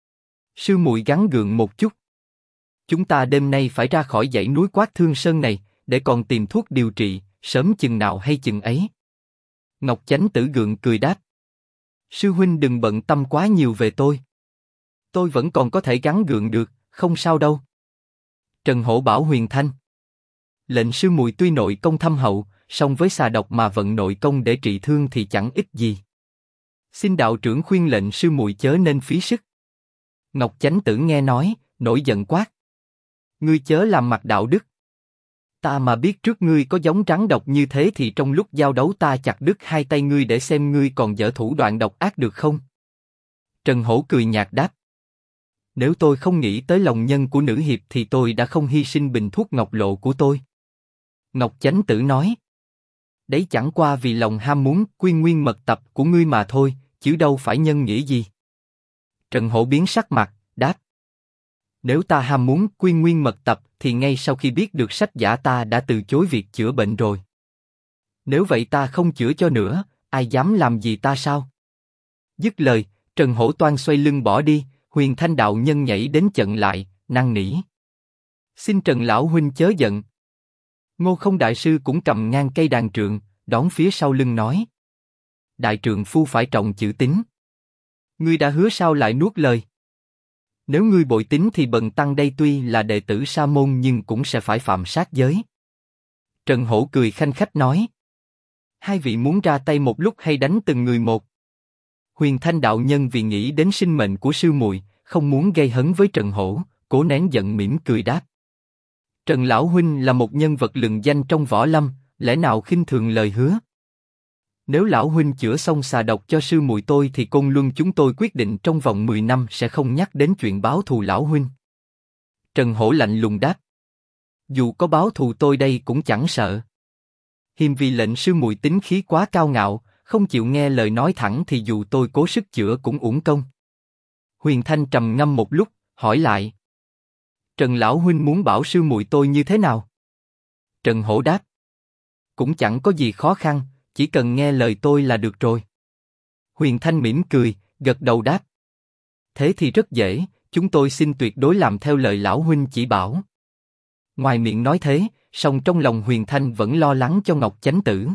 Sư muội gắng gượng một chút. Chúng ta đêm nay phải ra khỏi dãy núi Quát Thương Sơn này, để còn tìm thuốc điều trị, sớm chừng nào hay chừng ấy. Ngọc Chánh Tử gượng cười đáp. Sư huynh đừng bận tâm quá nhiều về tôi. Tôi vẫn còn có thể gắng gượng được, không sao đâu. Trần Hổ bảo Huyền Thanh. Lệnh sư muội tuy nội công thâm hậu, song với xà độc mà vận nội công để trị thương thì chẳng ích gì. Xin đạo trưởng khuyên lệnh sư muội chớ nên phí sức. Ngọc Chánh Tử nghe nói, nổi giận quát. Ngươi chớ làm mặt đạo đức. Ta mà biết trước ngươi có giống rắn độc như thế thì trong lúc giao đấu ta chặt đứt 2 tay ngươi để xem ngươi còn dở thủ đoạn độc ác được không? Trần Hổ cười nhạt đáp. Nếu tôi không nghĩ tới lòng nhân của nữ hiệp thì tôi đã không hy sinh bình thuốc ngọc lộ của tôi. Ngọc Chánh Tử nói. Đấy chẳng qua vì lòng ham muốn quy nguyên mật tập của ngươi mà thôi, chứ đâu phải nhân nghĩa gì. Trần Hổ biến sắc mặt, đáp. Nếu ta ham muốn quy nguyên mật tập thì ngay sau khi biết được sách giả ta đã từ chối việc chữa bệnh rồi. Nếu vậy ta không chữa cho nữa, ai dám làm gì ta sao? Dứt lời, Trần Hổ toan xoay lưng bỏ đi, Huyền Thanh đạo nhân nhảy đến chặn lại, năn nỉ. Xin Trần lão huynh chớ giận. Ngô Không đại sư cũng cầm ngang cây đàn trượng, đón phía sau lưng nói. Đại trượng phu phải trọng chữ tín. Ngươi đã hứa sao lại nuốt lời? Nếu ngươi bội tín thì bần tăng đây tuy là đệ tử Sa môn nhưng cũng sẽ phải phạm sát giới. Trần Hổ cười khanh khách nói. 2 vị muốn ra tay một lúc hay đánh từng người một? Huyền Thanh đạo nhân vì nghĩ đến sinh mệnh của sư muội, không muốn gây hấn với Trần Hổ, cố nén giận mỉm cười đáp. Trần lão huynh là một nhân vật lừng danh trong võ lâm, lẽ nào khinh thường lời hứa? Nếu lão huynh chữa xong xà độc cho sư muội tôi thì Côn Luân chúng tôi quyết định trong vòng 10 năm sẽ không nhắc đến chuyện báo thù lão huynh. Trần Hổ lạnh lùng đáp. Dù có báo thù tôi đây cũng chẳng sợ. Hiềm vì lệnh sư muội tính khí quá cao ngạo, không chịu nghe lời nói thẳng thì dù tôi cố sức chữa cũng uổng công. Huyền Thanh trầm ngâm một lúc, hỏi lại. Trần lão huynh muốn bảo sư muội tôi như thế nào? Trần Hổ đáp. Cũng chẳng có gì khó khăn, chỉ cần nghe lời tôi là được rồi. Huyền Thanh mỉm cười, gật đầu đáp. Thế thì rất dễ, chúng tôi xin tuyệt đối làm theo lời lão huynh chỉ bảo. Ngoài miệng nói thế, song trong lòng Huyền Thanh vẫn lo lắng cho Ngọc Chánh Tử.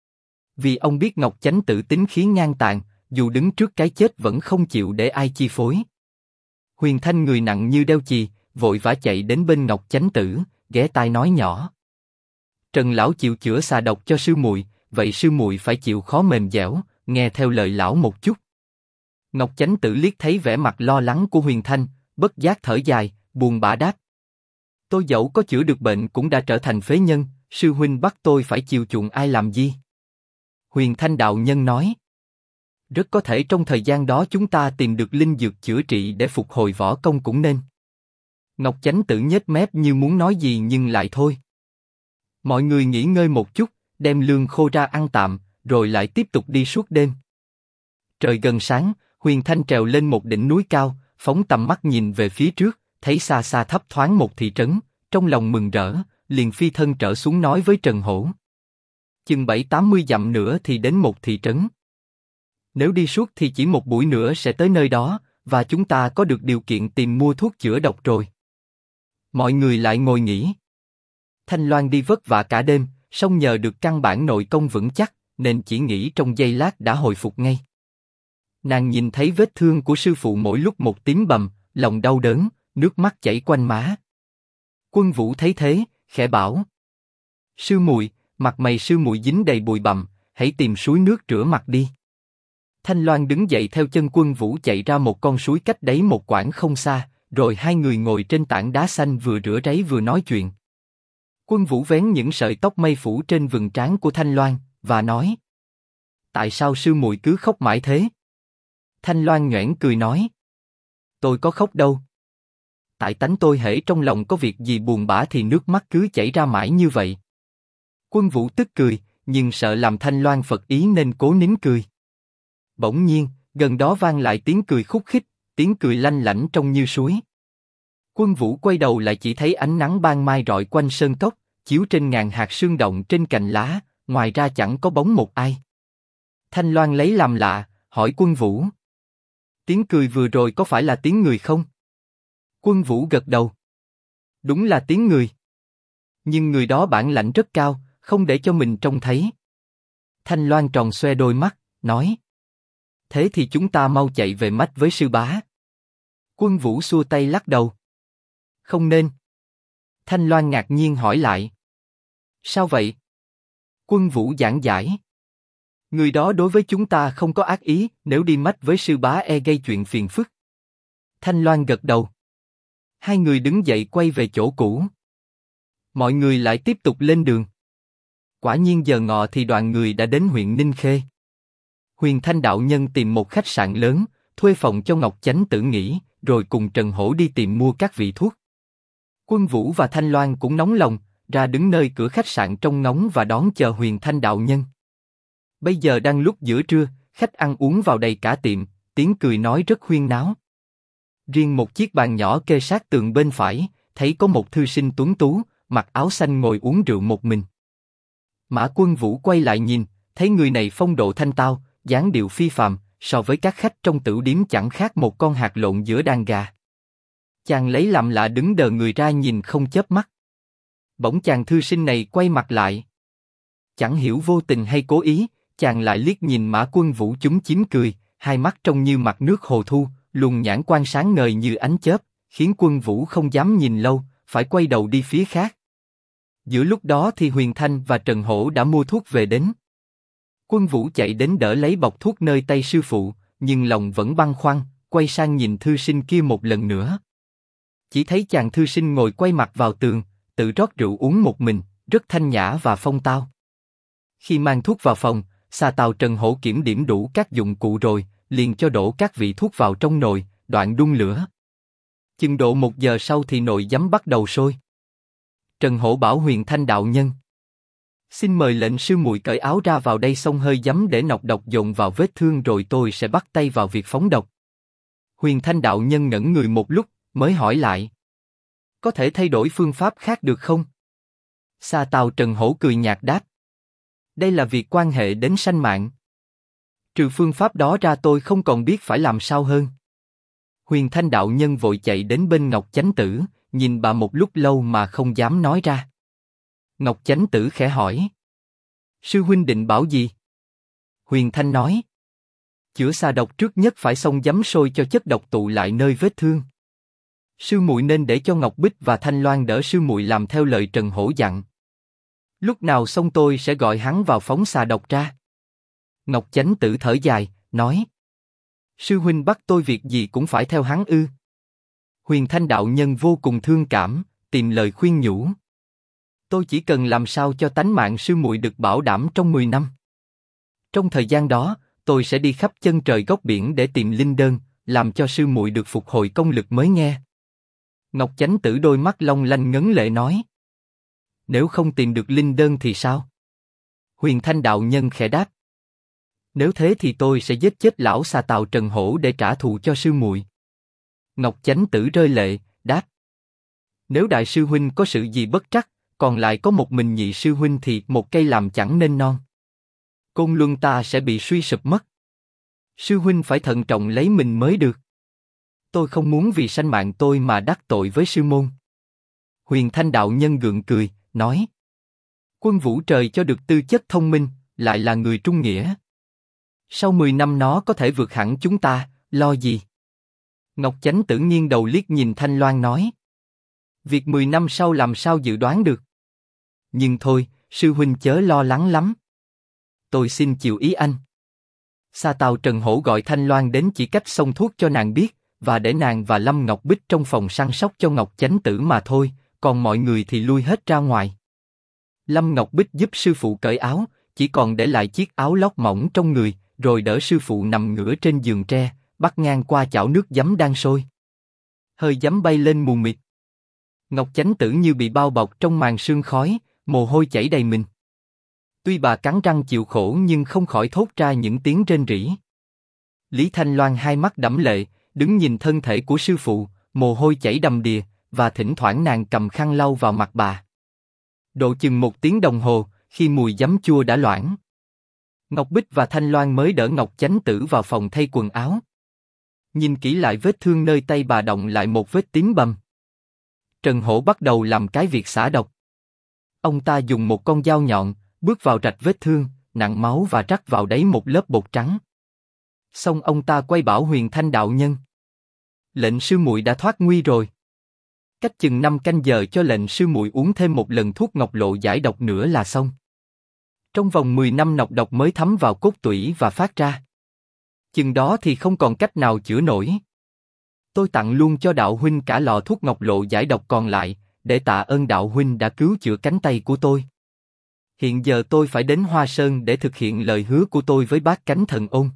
Vì ông biết Ngọc Chánh Tử tính khí ngang tàn, dù đứng trước cái chết vẫn không chịu để ai chi phối. Huyền Thanh người nặng như đeo chì, vội vã chạy đến bên Ngọc Chánh Tử, ghé tai nói nhỏ. Trần lão chịu chữa xà độc cho sư muội, vậy sư muội phải chịu khó mềm dẻo, nghe theo lời lão một chút. Ngọc Chánh Tử liếc thấy vẻ mặt lo lắng của Huyền Thanh, bất giác thở dài, buồn bã đáp. Tôi dẫu có chữa được bệnh cũng đã trở thành phế nhân, sư huynh bắt tôi phải chiều chuộng ai làm gì? Huyền Thanh đạo nhân nói. Rất có thể trong thời gian đó chúng ta tìm được linh dược chữa trị để phục hồi võ công cũng nên. Ngọc Chánh Tử nhếch mép như muốn nói gì nhưng lại thôi. Mọi người nghỉ ngơi một chút, đem lương khô ra ăn tạm, rồi lại tiếp tục đi suốt đêm. Trời gần sáng, Huyền Thanh trèo lên một đỉnh núi cao, phóng tầm mắt nhìn về phía trước, thấy xa xa thấp thoáng một thị trấn, trong lòng mừng rỡ, liền phi thân trở xuống nói với Trần Hổ. Chừng 70-80 dặm nữa thì đến một thị trấn. Nếu đi suốt thì chỉ một buổi nữa sẽ tới nơi đó, và chúng ta có được điều kiện tìm mua thuốc chữa độc rồi. Mọi người lại ngồi nghỉ. Thanh Loan đi vất vả cả đêm, song nhờ được căn bản nội công vững chắc, nên chỉ nghĩ trong giây lát đã hồi phục ngay. Nàng nhìn thấy vết thương của sư phụ mỗi lúc một tím bầm, lòng đau đớn, nước mắt chảy quanh má. Quân Vũ thấy thế, khẽ bảo: sư muội, mặt mày sư muội dính đầy bụi bặm, hãy tìm suối nước rửa mặt đi. Thanh Loan đứng dậy theo chân Quân Vũ chạy ra một con suối cách đấy một quãng không xa, rồi hai người ngồi trên tảng đá xanh vừa rửa ráy vừa nói chuyện. Quân Vũ vén những sợi tóc mây phủ trên vầng trán của Thanh Loan và nói: tại sao sư muội cứ khóc mãi thế? Thanh Loan nhoẻn cười nói: tôi có khóc đâu. Tại tánh tôi hễ trong lòng có việc gì buồn bã thì nước mắt cứ chảy ra mãi như vậy. Quân Vũ tức cười, nhưng sợ làm Thanh Loan phật ý nên cố nín cười. Bỗng nhiên, gần đó vang lại tiếng cười khúc khích, tiếng cười lanh lảnh trông như suối. Quân Vũ quay đầu lại chỉ thấy ánh nắng ban mai rọi quanh sơn cốc, chiếu trên ngàn hạt sương động trên cành lá, ngoài ra chẳng có bóng một ai. Thanh Loan lấy làm lạ, hỏi Quân Vũ: tiếng cười vừa rồi có phải là tiếng người không? Quân Vũ gật đầu. Đúng là tiếng người. Nhưng người đó bản lãnh rất cao, không để cho mình trông thấy. Thanh Loan tròn xoe đôi mắt, nói: thế thì chúng ta mau chạy về mách với sư bá. Quân Vũ xua tay lắc đầu: không nên. Thanh Loan ngạc nhiên hỏi lại: sao vậy? Quân Vũ giảng giải: người đó đối với chúng ta không có ác ý, nếu đi mách với sư bá e gây chuyện phiền phức. Thanh Loan gật đầu. Hai người đứng dậy quay về chỗ cũ. Mọi người lại tiếp tục lên đường. Quả nhiên giờ ngọ thì đoàn người đã đến huyện Ninh Khê. Huyền Thanh đạo nhân tìm một khách sạn lớn, thuê phòng cho Ngọc Chánh Tử nghỉ, rồi cùng Trần Hổ đi tìm mua các vị thuốc. Quân Vũ và Thanh Loan cũng nóng lòng, ra đứng nơi cửa khách sạn trông ngóng và đón chờ Huyền Thanh đạo nhân. Bây giờ đang lúc giữa trưa, khách ăn uống vào đầy cả tiệm, tiếng cười nói rất huyên náo. Riêng một chiếc bàn nhỏ kê sát tường bên phải, thấy có một thư sinh tuấn tú, mặc áo xanh ngồi uống rượu một mình. Mã Quân Vũ quay lại nhìn, thấy người này phong độ thanh tao, dáng điệu phi phàm, so với các khách trong tửu điếm chẳng khác một con hạt lộn giữa đàn gà. Chàng lấy làm lạ đứng đờ người ra nhìn không chớp mắt. Bỗng chàng thư sinh này quay mặt lại. Chẳng hiểu vô tình hay cố ý, chàng lại liếc nhìn Mã Quân Vũ chúm chím cười, hai mắt trông như mặt nước hồ thu, luồng nhãn quan sáng ngời như ánh chớp, khiến Quân Vũ không dám nhìn lâu, phải quay đầu đi phía khác. Giữa lúc đó thì Huyền Thanh và Trần Hổ đã mua thuốc về đến. Quân Vũ chạy đến đỡ lấy bọc thuốc nơi tay sư phụ, nhưng lòng vẫn băn khoăn, quay sang nhìn thư sinh kia một lần nữa. Chỉ thấy chàng thư sinh ngồi quay mặt vào tường, tự rót rượu uống một mình, rất thanh nhã và phong tao. Khi mang thuốc vào phòng, xà tàu Trần Hổ kiểm điểm đủ các dụng cụ rồi, liền cho đổ các vị thuốc vào trong nồi, đoạn đun lửa. Chừng độ 1 giờ sau thì nồi giấm bắt đầu sôi. Trần Hổ bảo Huyền Thanh đạo nhân: xin mời lệnh sư muội cởi áo ra vào đây xông hơi giấm để nọc độc dồn vào vết thương rồi tôi sẽ bắt tay vào việc phóng độc. Huyền Thanh đạo nhân ngẩn người một lúc, mới hỏi lại: có thể thay đổi phương pháp khác được không? Sa Tào Trần Hổ cười nhạt đáp: đây là việc quan hệ đến sanh mạng. Trừ phương pháp đó ra tôi không còn biết phải làm sao hơn. Huyền Thanh đạo nhân vội chạy đến bên Ngọc Chánh Tử, nhìn bà một lúc lâu mà không dám nói ra. Ngọc Chánh Tử khẽ hỏi: sư huynh định bảo gì? Huyền Thanh nói: chữa xà độc trước nhất phải xông giấm sôi cho chất độc tụ lại nơi vết thương. Sư muội nên để cho Ngọc Bích và Thanh Loan đỡ sư muội làm theo lời Trần Hổ dặn. Lúc nào xong tôi sẽ gọi hắn vào phóng xà độc ra. Ngọc Chánh Tử thở dài, nói: sư huynh bắt tôi việc gì cũng phải theo hắn ư? Huyền Thanh đạo nhân vô cùng thương cảm, tìm lời khuyên nhủ: tôi chỉ cần làm sao cho tánh mạng sư muội được bảo đảm trong 10 năm. Trong thời gian đó, tôi sẽ đi khắp chân trời góc biển để tìm linh đơn, làm cho sư muội được phục hồi công lực mới nghe. Ngọc Chánh Tử đôi mắt long lanh ngấn lệ nói: nếu không tìm được linh đơn thì sao? Huyền Thanh đạo nhân khẽ đáp: nếu thế thì tôi sẽ giết chết lão xà tào Trần Hổ để trả thù cho sư muội. Ngọc Chánh Tử rơi lệ, đáp: nếu đại sư huynh có sự gì bất trắc, còn lại có một mình nhị sư huynh thì một cây làm chẳng nên non. Côn luân ta sẽ bị suy sụp mất. Sư huynh phải thận trọng lấy mình mới được. Tôi không muốn vì sanh mạng tôi mà đắc tội với sư môn. Huyền Thanh đạo nhân gượng cười, nói: Quân Vũ trời cho được tư chất thông minh, lại là người trung nghĩa. Sau 10 năm nó có thể vượt hẳn chúng ta, lo gì? Ngọc Chánh Tử nghiêng đầu liếc nhìn Thanh Loan nói. Việc 10 năm sau làm sao dự đoán được? Nhưng thôi, sư huynh chớ lo lắng lắm. Tôi xin chịu ý anh. Sa Tào Trần Hổ gọi Thanh Loan đến chỉ cách xông thuốc cho nàng biết, và để nàng và Lâm Ngọc Bích trong phòng săn sóc cho Ngọc Chánh Tử mà thôi, còn mọi người thì lui hết ra ngoài. Lâm Ngọc Bích giúp sư phụ cởi áo, chỉ còn để lại chiếc áo lót mỏng trong người, rồi đỡ sư phụ nằm ngửa trên giường tre, bắt ngang qua chảo nước giấm đang sôi. Hơi giấm bay lên mù mịt. Ngọc Chánh Tử như bị bao bọc trong màn sương khói, mồ hôi chảy đầy mình. Tuy bà cắn răng chịu khổ nhưng không khỏi thốt ra những tiếng rên rỉ. Lý Thanh Loan hai mắt đẫm lệ, đứng nhìn thân thể của sư phụ, mồ hôi chảy đầm đìa, và thỉnh thoảng nàng cầm khăn lau vào mặt bà. Độ chừng 1 tiếng đồng hồ, khi mùi giấm chua đã loãng, Ngọc Bích và Thanh Loan mới đỡ Ngọc Chánh Tử vào phòng thay quần áo. Nhìn kỹ lại vết thương nơi tay bà động lại một vết tím bầm. Trần Hổ bắt đầu làm cái việc xả độc. Ông ta dùng một con dao nhọn, bước vào rạch vết thương, nặn máu và rắc vào đấy một lớp bột trắng. Xong ông ta quay bảo Huyền Thanh đạo nhân. Lệnh sư muội đã thoát nguy rồi. Cách chừng 5 canh giờ cho lệnh sư muội uống thêm một lần thuốc ngọc lộ giải độc nữa là xong. Trong vòng 10 năm nọc độc mới thấm vào cốt tủy và phát ra. Chừng đó thì không còn cách nào chữa nổi. Tôi tặng luôn cho đạo huynh cả lọ thuốc ngọc lộ giải độc còn lại, để tạ ơn đạo huynh đã cứu chữa cánh tay của tôi. Hiện giờ tôi phải đến Hoa Sơn để thực hiện lời hứa của tôi với Bát Cánh Thần Ôn.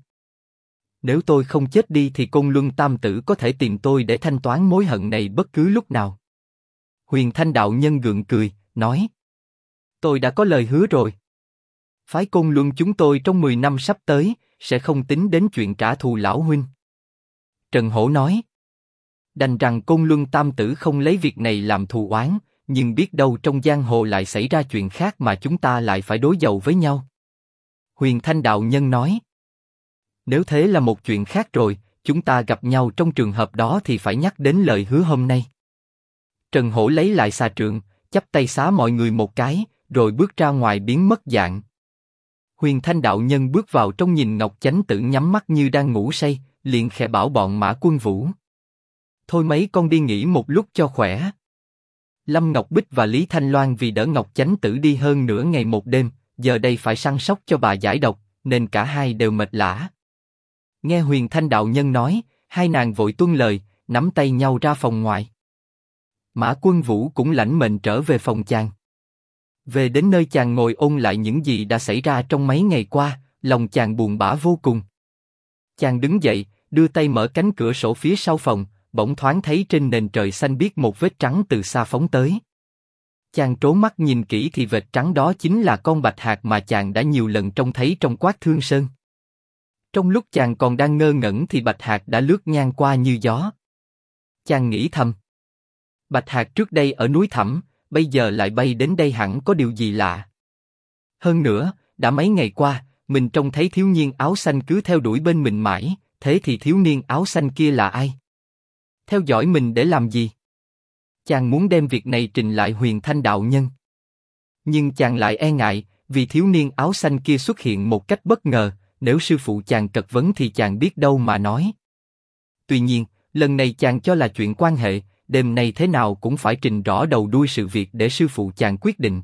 Nếu tôi không chết đi thì Côn Luân Tam Tử có thể tìm tôi để thanh toán mối hận này bất cứ lúc nào. Huyền Thanh đạo nhân gượng cười, nói. Tôi đã có lời hứa rồi. Phái Côn Luân chúng tôi trong 10 năm sắp tới, sẽ không tính đến chuyện trả thù lão huynh. Trần Hổ nói. Đành rằng Côn Luân Tam Tử không lấy việc này làm thù oán, nhưng biết đâu trong giang hồ lại xảy ra chuyện khác mà chúng ta lại phải đối đầu với nhau. Huyền Thanh đạo nhân nói. Nếu thế là một chuyện khác rồi, chúng ta gặp nhau trong trường hợp đó thì phải nhắc đến lời hứa hôm nay. Trần Hổ lấy lại xà trượng, chắp tay xá mọi người một cái, rồi bước ra ngoài biến mất dạng. Huyền Thanh đạo nhân bước vào trong nhìn Ngọc Chánh Tử nhắm mắt như đang ngủ say, liền khẽ bảo bọn Mã Quân Vũ. Thôi mấy con đi nghỉ một lúc cho khỏe. Lâm Ngọc Bích và Lý Thanh Loan vì đỡ Ngọc Chánh Tử đi hơn nửa ngày một đêm, giờ đây phải săn sóc cho bà giải độc, nên cả hai đều mệt lả. Nghe Huyền Thanh đạo nhân nói, hai nàng vội tuân lời, nắm tay nhau ra phòng ngoài. Mã Quân Vũ cũng lãnh mệnh trở về phòng chàng. Về đến nơi chàng ngồi ôn lại những gì đã xảy ra trong mấy ngày qua, lòng chàng buồn bã vô cùng. Chàng đứng dậy, đưa tay mở cánh cửa sổ phía sau phòng, bỗng thoáng thấy trên nền trời xanh biếc một vết trắng từ xa phóng tới. Chàng trố mắt nhìn kỹ thì vệt trắng đó chính là con bạch hạc mà chàng đã nhiều lần trông thấy trong Quát Thương Sơn. Trong lúc chàng còn đang ngơ ngẩn thì bạch hạc đã lướt ngang qua như gió. Chàng nghĩ thầm. Bạch hạc trước đây ở núi Thẳm, bây giờ lại bay đến đây hẳn có điều gì lạ. Hơn nữa, đã mấy ngày qua, mình trông thấy thiếu niên áo xanh cứ theo đuổi bên mình mãi, thế thì thiếu niên áo xanh kia là ai? Theo dõi mình để làm gì? Chàng muốn đem việc này trình lại Huyền Thanh đạo nhân. Nhưng chàng lại e ngại, vì thiếu niên áo xanh kia xuất hiện một cách bất ngờ, nếu sư phụ chàng cật vấn thì chàng biết đâu mà nói. Tuy nhiên, lần này chàng cho là chuyện quan hệ, đêm nay thế nào cũng phải trình rõ đầu đuôi sự việc để sư phụ chàng quyết định.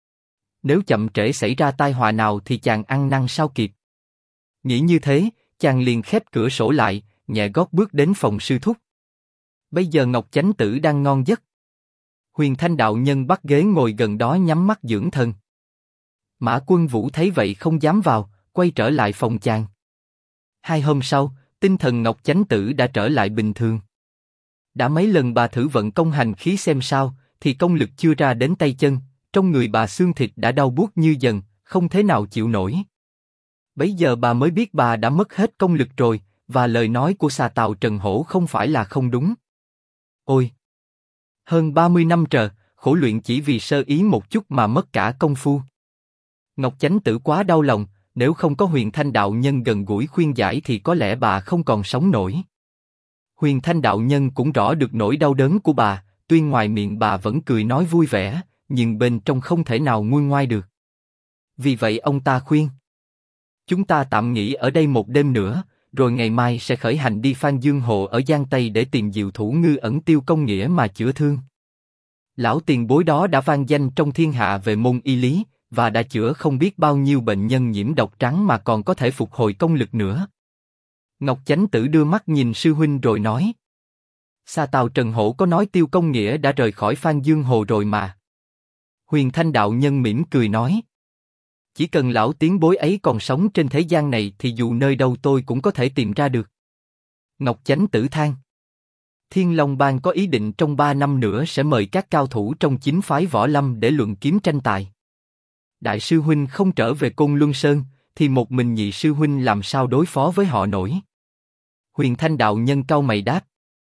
Nếu chậm trễ xảy ra tai họa nào thì chàng ăn năn sao kịp. Nghĩ như thế, chàng liền khép cửa sổ lại, nhẹ gót bước đến phòng sư thúc. Bây giờ Ngọc Chánh Tử đang ngon giấc. Huyền Thanh đạo nhân bắt ghế ngồi gần đó nhắm mắt dưỡng thần. Mã Quân Vũ thấy vậy không dám vào, quay trở lại phòng chàng. 2 hôm sau, tinh thần Ngọc Chánh Tử đã trở lại bình thường. Đã mấy lần bà thử vận công hành khí xem sao, thì công lực chưa ra đến tay chân, trong người bà xương thịt đã đau buốt như dần, không thế nào chịu nổi. Bấy giờ bà mới biết bà đã mất hết công lực rồi, và lời nói của Sa Tào Trần Hổ không phải là không đúng. Ôi! Hơn 30 năm trời, khổ luyện chỉ vì sơ ý một chút mà mất cả công phu. Ngọc Chánh Tử quá đau lòng, nếu không có Huyền Thanh đạo nhân gần gũi khuyên giải thì có lẽ bà không còn sống nổi. Huyền Thanh đạo nhân cũng rõ được nỗi đau đớn của bà, tuy ngoài miệng bà vẫn cười nói vui vẻ, nhưng bên trong không thể nào nguôi ngoai được. Vì vậy ông ta khuyên. Chúng ta tạm nghỉ ở đây một đêm nữa, rồi ngày mai sẽ khởi hành đi Phan Dương Hồ ở Giang Tây để tìm diệu thủ Ngư Ẩn Tiêu Công Nghĩa mà chữa thương. Lão tiền bối đó đã vang danh trong thiên hạ về môn y lý, và đã chữa không biết bao nhiêu bệnh nhân nhiễm độc trắng mà còn có thể phục hồi công lực nữa. Ngọc Chánh Tử đưa mắt nhìn sư huynh rồi nói. Sa Tào Trần Hổ có nói Tiêu Công Nghĩa đã rời khỏi Phan Dương Hồ rồi mà. Huyền Thanh đạo nhân mỉm cười nói. Chỉ cần lão tiền bối ấy còn sống trên thế gian này thì dù nơi đâu tôi cũng có thể tìm ra được. Ngọc Chánh Tử than. Thiên Long Bang có ý định trong 3 năm nữa sẽ mời các cao thủ trong chính phái võ lâm để luận kiếm tranh tài. Đại sư huynh không trở về Côn Luân Sơn, thì một mình nhị sư huynh làm sao đối phó với họ nổi? Huyền Thanh đạo nhân cau mày đáp.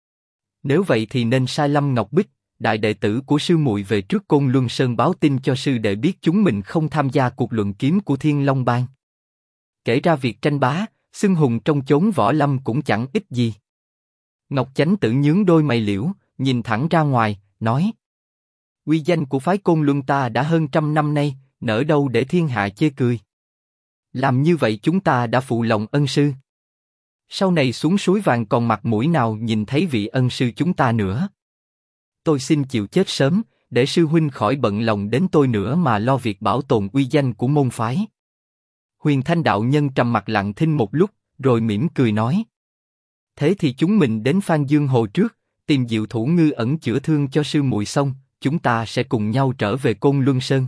Nếu vậy thì nên sai Lâm Ngọc Bích, đại đệ tử của sư muội về trước Côn Luân Sơn báo tin cho sư đệ biết chúng mình không tham gia cuộc luận kiếm của Thiên Long Bang. Kể ra việc tranh bá, xưng hùng trong chốn võ lâm cũng chẳng ích gì. Ngọc Chánh Tử nhướng đôi mày liễu, nhìn thẳng ra ngoài, nói. Uy danh của phái Côn Luân ta đã hơn 100 năm nay, nỡ đâu để thiên hạ chê cười. Làm như vậy chúng ta đã phụ lòng ân sư. Sau này xuống suối vàng còn mặt mũi nào nhìn thấy vị ân sư chúng ta nữa. Tôi xin chịu chết sớm, để sư huynh khỏi bận lòng đến tôi nữa mà lo việc bảo tồn uy danh của môn phái. Huyền Thanh đạo nhân trầm mặt lặng thinh một lúc, rồi mỉm cười nói. Thế thì chúng mình đến Phan Dương Hồ trước, tìm diệu thủ Ngư Ẩn chữa thương cho sư muội xong, chúng ta sẽ cùng nhau trở về Côn Luân Sơn.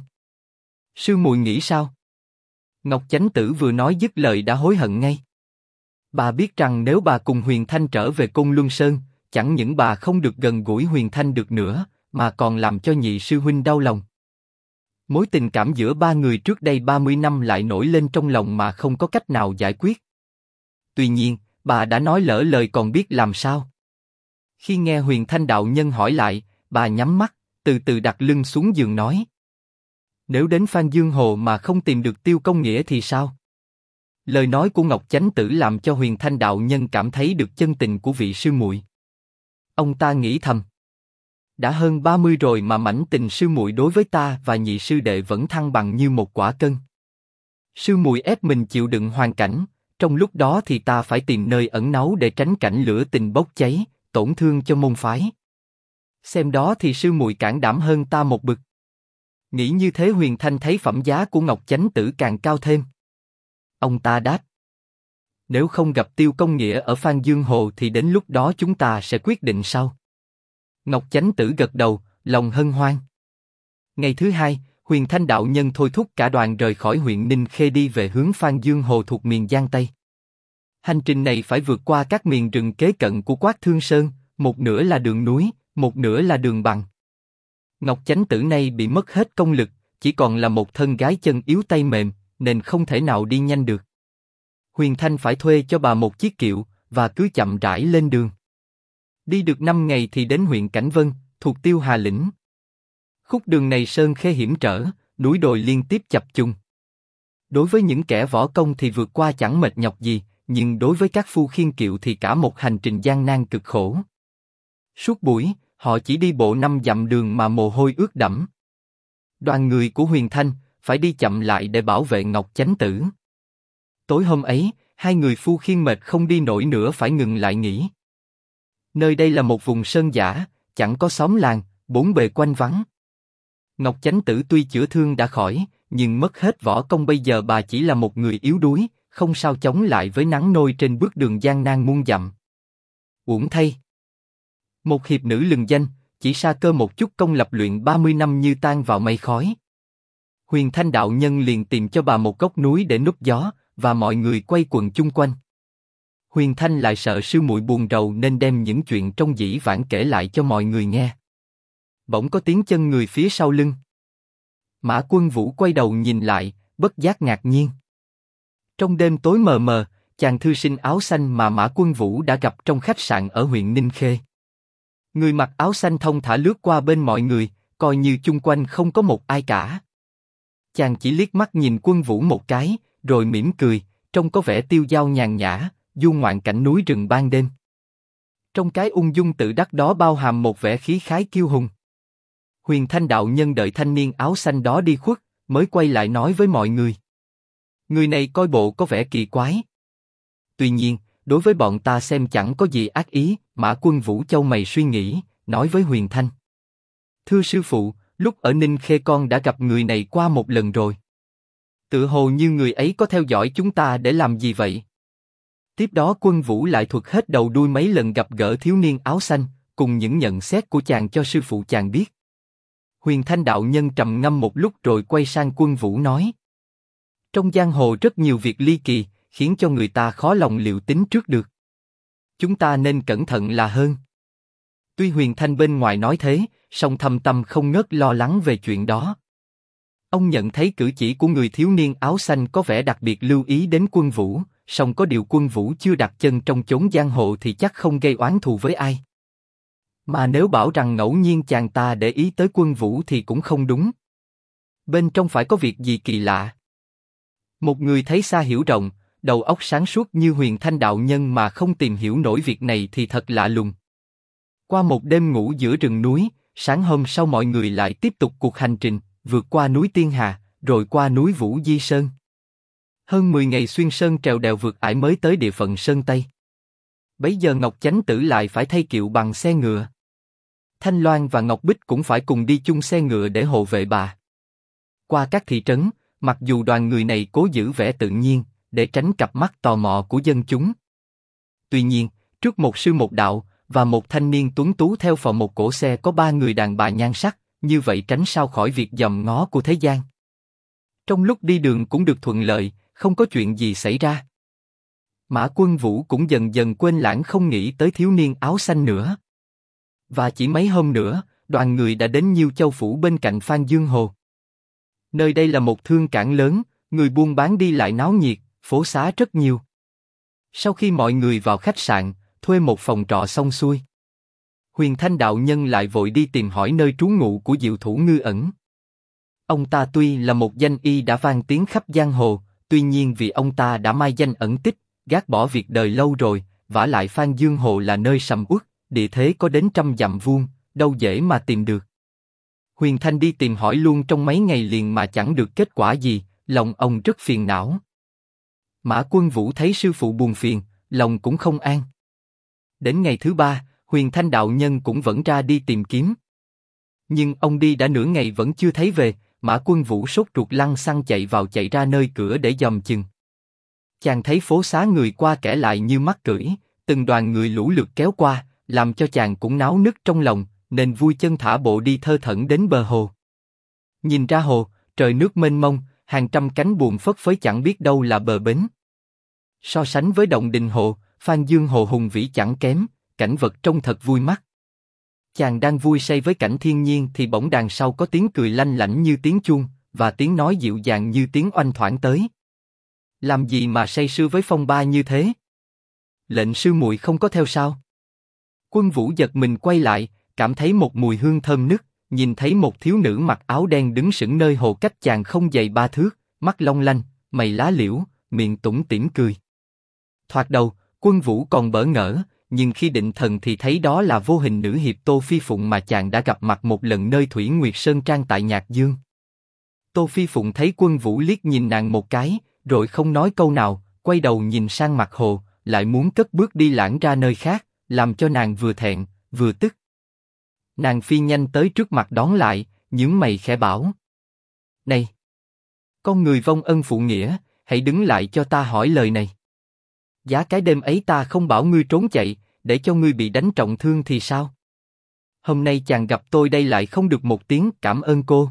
Sư muội nghĩ sao? Ngọc Chánh Tử vừa nói dứt lời đã hối hận ngay. Bà biết rằng nếu bà cùng Huyền Thanh trở về Côn Luân Sơn, chẳng những bà không được gần gũi Huyền Thanh được nữa, mà còn làm cho nhị sư huynh đau lòng. Mối tình cảm giữa ba người trước đây 30 năm lại nổi lên trong lòng mà không có cách nào giải quyết. Tuy nhiên, bà đã nói lỡ lời còn biết làm sao. Khi nghe Huyền Thanh đạo nhân hỏi lại, bà nhắm mắt, từ từ đặt lưng xuống giường nói. Nếu đến Phan Dương Hồ mà không tìm được Tiêu Công Nghĩa thì sao? Lời nói của Ngọc Chánh Tử làm cho Huyền Thanh đạo nhân cảm thấy được chân tình của vị sư muội. Ông ta nghĩ thầm. Đã hơn 30 rồi mà mảnh tình sư muội đối với ta và nhị sư đệ vẫn thăng bằng như một quả cân. Sư muội ép mình chịu đựng hoàn cảnh, trong lúc đó thì ta phải tìm nơi ẩn náu để tránh cảnh lửa tình bốc cháy, tổn thương cho môn phái. Xem đó thì sư muội cản đảm hơn ta một bậc. Nghĩ như thế Huyền Thanh thấy phẩm giá của Ngọc Chánh Tử càng cao thêm. Ông ta đáp. Nếu không gặp Tiêu Công Nghĩa ở Phan Dương Hồ thì đến lúc đó chúng ta sẽ quyết định sau. Ngọc Chánh Tử gật đầu, lòng hân hoan. Ngày thứ hai, Huyền Thanh đạo nhân thôi thúc cả đoàn rời khỏi huyện Ninh Khê đi về hướng Phan Dương Hồ thuộc miền Giang Tây. Hành trình này phải vượt qua các miền rừng kế cận của Quát Thương Sơn, một nửa là đường núi, một nửa là đường bằng. Ngọc Chánh Tử này bị mất hết công lực, chỉ còn là một thân gái chân yếu tay mềm, nên không thể nào đi nhanh được. Huyền Thanh phải thuê cho bà một chiếc kiệu, và cứ chậm rãi lên đường. Đi được 5 ngày thì đến huyện Cảnh Vân, thuộc Tiêu Hà Lĩnh. Khúc đường này sơn khê hiểm trở, núi đồi liên tiếp chập trùng. Đối với những kẻ võ công thì vượt qua chẳng mệt nhọc gì, nhưng đối với các phu khiên kiệu thì cả một hành trình gian nan cực khổ. Suốt buổi, họ chỉ đi bộ 5 dặm đường mà mồ hôi ướt đẫm. Đoàn người của Huyền Thanh phải đi chậm lại để bảo vệ Ngọc Chánh Tử. Tối hôm ấy, hai người phu khiên mệt không đi nổi nữa phải ngừng lại nghỉ. Nơi đây là một vùng sơn dã, chẳng có xóm làng, bốn bề quanh vắng. Ngọc Chánh Tử tuy chữa thương đã khỏi, nhưng mất hết võ công, bây giờ bà chỉ là một người yếu đuối, không sao chống lại với nắng nôi trên bước đường gian nan muôn dặm. Uổng thay. Một hiệp nữ lừng danh, chỉ sa cơ một chút công lập luyện 30 năm như tan vào mây khói. Huyền Thanh đạo nhân liền tìm cho bà một góc núi để núp gió, và mọi người quay quần chung quanh. Huyền Thanh lại sợ sư muội buồn rầu nên đem những chuyện trong dĩ vãng kể lại cho mọi người nghe. Bỗng có tiếng chân người phía sau lưng. Mã Quân Vũ quay đầu nhìn lại, bất giác ngạc nhiên. Trong đêm tối mờ mờ, chàng thư sinh áo xanh mà Mã Quân Vũ đã gặp trong khách sạn ở huyện Ninh Khê. Người mặc áo xanh thông thả lướt qua bên mọi người, coi như chung quanh không có một ai cả. Chàng chỉ liếc mắt nhìn Quân Vũ một cái, rồi mỉm cười, trông có vẻ tiêu dao nhàn nhã, du ngoạn cảnh núi rừng ban đêm. Trong cái ung dung tự đắc đó bao hàm một vẻ khí khái kiêu hùng. Huyền Thanh đạo nhân đợi thanh niên áo xanh đó đi khuất, mới quay lại nói với mọi người. Người này coi bộ có vẻ kỳ quái. Tuy nhiên, đối với bọn ta xem chẳng có gì ác ý, Mã Quân Vũ châu mày suy nghĩ, nói với Huyền Thanh. Thưa sư phụ, lúc ở Ninh Khê con đã gặp người này qua một lần rồi. Tự hồ như người ấy có theo dõi chúng ta để làm gì vậy? Tiếp đó Quân Vũ lại thuật hết đầu đuôi mấy lần gặp gỡ thiếu niên áo xanh, cùng những nhận xét của chàng cho sư phụ chàng biết. Huyền Thanh đạo nhân trầm ngâm một lúc rồi quay sang Quân Vũ nói. Trong giang hồ rất nhiều việc ly kỳ, khiến cho người ta khó lòng liệu tính trước được. Chúng ta nên cẩn thận là hơn. Tuy Huyền Thanh bên ngoài nói thế, song thâm tâm không ngớt lo lắng về chuyện đó. Ông nhận thấy cử chỉ của người thiếu niên áo xanh có vẻ đặc biệt lưu ý đến Quân Vũ, song có điều Quân Vũ chưa đặt chân trong chốn giang hồ thì chắc không gây oán thù với ai. Mà nếu bảo rằng ngẫu nhiên chàng ta để ý tới Quân Vũ thì cũng không đúng. Bên trong phải có việc gì kỳ lạ. Một người thấy xa hiểu rộng, đầu óc sáng suốt như Huyền Thanh đạo nhân mà không tìm hiểu nổi việc này thì thật lạ lùng. Qua một đêm ngủ giữa rừng núi, sáng hôm sau mọi người lại tiếp tục cuộc hành trình, vượt qua núi Tiên Hà, rồi qua núi Vũ Di Sơn. Hơn 10 ngày xuyên sơn trèo đèo vượt ải mới tới địa phận Sơn Tây. Bấy giờ Ngọc Chánh Tử lại phải thay kiệu bằng xe ngựa. Thanh Loan và Ngọc Bích cũng phải cùng đi chung xe ngựa để hộ vệ bà. Qua các thị trấn, mặc dù đoàn người này cố giữ vẻ tự nhiên, để tránh cặp mắt tò mò của dân chúng. Tuy nhiên, trước một sư một đạo, và một thanh niên tuấn tú theo phò một cỗ xe có 3 người đàn bà nhan sắc, như vậy tránh sao khỏi việc dòm ngó của thế gian. Trong lúc đi đường cũng được thuận lợi, không có chuyện gì xảy ra. Mã Quân Vũ cũng dần dần quên lãng không nghĩ tới thiếu niên áo xanh nữa. Và chỉ mấy hôm nữa, đoàn người đã đến Nhiêu Châu phủ bên cạnh Phan Dương Hồ. Nơi đây là một thương cảng lớn, người buôn bán đi lại náo nhiệt, phố xá rất nhiều. Sau khi mọi người vào khách sạn, thuê một phòng trọ xong xuôi, Huyền Thanh đạo nhân lại vội đi tìm hỏi nơi trú ngụ của Diệu Thủ Ngư Ẩn. Ông ta tuy là một danh y đã vang tiếng khắp giang hồ, tuy nhiên vì ông ta đã mai danh ẩn tích, gác bỏ việc đời lâu rồi, vả lại Phan Dương Hồ là nơi sầm uất, địa thế có đến 100 dặm vuông, đâu dễ mà tìm được. Huyền Thanh đi tìm hỏi luôn trong mấy ngày liền mà chẳng được kết quả gì, lòng ông rất phiền não. Mã Quân Vũ thấy sư phụ buồn phiền, lòng cũng không an. Đến ngày thứ 3, Huyền Thanh đạo nhân cũng vẫn ra đi tìm kiếm. Nhưng ông đi đã nửa ngày vẫn chưa thấy về, Mã Quân Vũ sốt ruột lăng xăng chạy vào chạy ra nơi cửa để dòm chừng. Chàng thấy phố xá người qua kẻ lại như mắc cưỡi, từng đoàn người lũ lượt kéo qua, làm cho chàng cũng náo nức trong lòng, nên vui chân thả bộ đi thơ thẩn đến bờ hồ. Nhìn ra hồ, trời nước mênh mông, hàng trăm cánh buồm phất phới chẳng biết đâu là bờ bến. So sánh với Động Đình Hồ, Phan Dương Hồ hùng vĩ chẳng kém, cảnh vật trông thật vui mắt. Chàng đang vui say với cảnh thiên nhiên thì bỗng đằng sau có tiếng cười lanh lảnh như tiếng chuông, và tiếng nói dịu dàng như tiếng oanh thoảng tới. Làm gì mà say sưa với phong ba như thế? Lệnh sư muội không có theo sao? Quân Vũ giật mình quay lại, cảm thấy một mùi hương thơm nức, nhìn thấy một thiếu nữ mặc áo đen đứng sững nơi hồ cách chàng không dày 3 thước, mắt long lanh, mày lá liễu, miệng tủm tỉm cười. Thoạt đầu, Quân Vũ còn bỡ ngỡ, nhưng khi định thần thì thấy đó là vô hình nữ hiệp Tô Phi Phụng mà chàng đã gặp mặt một lần nơi Thủy Nguyệt Sơn Trang tại Nhạc Dương. Tô Phi Phụng thấy Quân Vũ liếc nhìn nàng một cái, rồi không nói câu nào, quay đầu nhìn sang mặt hồ, lại muốn cất bước đi lãng ra nơi khác, làm cho nàng vừa thẹn, vừa tức. Nàng phi nhanh tới trước mặt đón lại, nhướng mày khẽ bảo: "Này, con người vong ân phụ nghĩa, hãy đứng lại cho ta hỏi lời này. Giá cái đêm ấy ta không bảo ngươi trốn chạy, để cho ngươi bị đánh trọng thương thì sao? Hôm nay chàng gặp tôi đây lại không được một tiếng cảm ơn cô."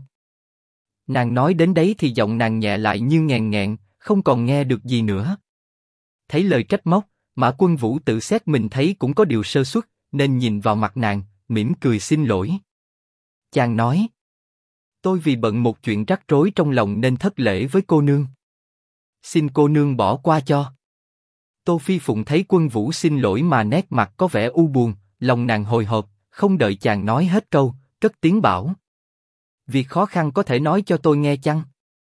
Nàng nói đến đấy thì giọng nàng nhẹ lại như nghẹn nghẹn, không còn nghe được gì nữa. Thấy lời trách móc, Mã Quân Vũ tự xét mình thấy cũng có điều sơ suất, nên nhìn vào mặt nàng, mỉm cười xin lỗi. Chàng nói: "Tôi vì bận một chuyện rắc rối trong lòng nên thất lễ với cô nương. Xin cô nương bỏ qua cho." Tô Phi Phụng thấy Quân Vũ xin lỗi mà nét mặt có vẻ u buồn, lòng nàng hồi hộp, không đợi chàng nói hết câu, cất tiếng bảo: "Việc khó khăn có thể nói cho tôi nghe chăng?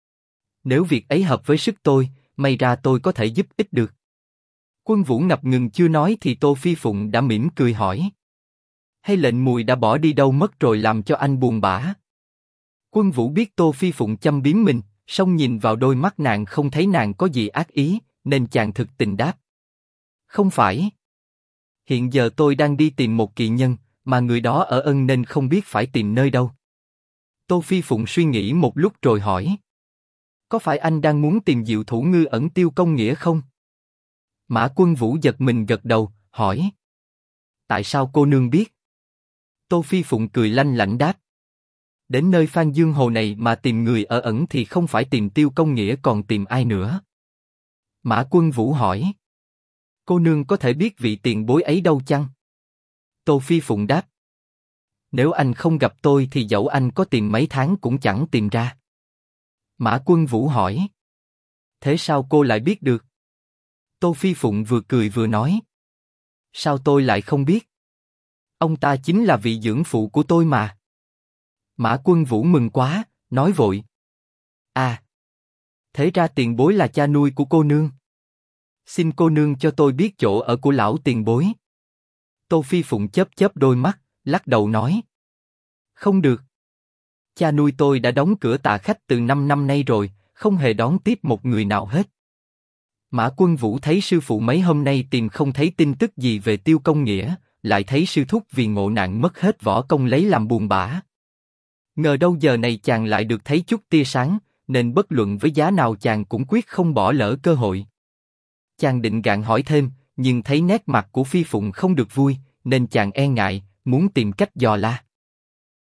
Nếu việc ấy hợp với sức tôi, may ra tôi có thể giúp ích được." Quân Vũ ngập ngừng chưa nói thì Tô Phi Phụng đã mỉm cười hỏi: "Hay lệnh mùi đã bỏ đi đâu mất rồi làm cho anh buồn bã?" Quân Vũ biết Tô Phi Phụng châm biếm mình, song nhìn vào đôi mắt nàng không thấy nàng có gì ác ý, nên chàng thực tình đáp. Không phải. Hiện giờ tôi đang đi tìm một kỳ nhân, mà người đó ở Ân nên không biết phải tìm nơi đâu. Tô Phi Phụng suy nghĩ một lúc rồi hỏi. Có phải anh đang muốn tìm Diệu Thủ Ngư ẩn Tiêu Công Nghĩa không? Mã Quân Vũ giật mình gật đầu, hỏi. Tại sao cô nương biết? Tô Phi Phụng cười lanh lảnh đáp. Đến nơi Phan Dương Hồ này mà tìm người ở ẩn thì không phải tìm Tiêu Công Nghĩa còn tìm ai nữa? Mã Quân Vũ hỏi. Cô nương có thể biết vị tiền bối ấy đâu chăng? Tô Phi Phụng đáp. Nếu anh không gặp tôi thì dẫu anh có tìm mấy tháng cũng chẳng tìm ra. Mã Quân Vũ hỏi. Thế sao cô lại biết được? Tô Phi Phụng vừa cười vừa nói. Sao tôi lại không biết? Ông ta chính là vị dưỡng phụ của tôi mà. Mã Quân Vũ mừng quá, nói vội. À, thế ra tiền bối là cha nuôi của cô nương. Xin cô nương cho tôi biết chỗ ở của lão tiền bối. Tô Phi Phụng chớp chớp đôi mắt, lắc đầu nói. Không được. Cha nuôi tôi đã đóng cửa tạ khách từ 5 năm nay rồi, không hề đón tiếp một người nào hết. Mã Quân Vũ thấy sư phụ mấy hôm nay tìm không thấy tin tức gì về Tiêu Công Nghĩa, lại thấy sư thúc vì ngộ nạn mất hết võ công lấy làm buồn bã. Ngờ đâu giờ này chàng lại được thấy chút tia sáng, nên bất luận với giá nào chàng cũng quyết không bỏ lỡ cơ hội. Chàng định gạn hỏi thêm, nhưng thấy nét mặt của Phi Phụng không được vui, nên chàng e ngại, muốn tìm cách dò la.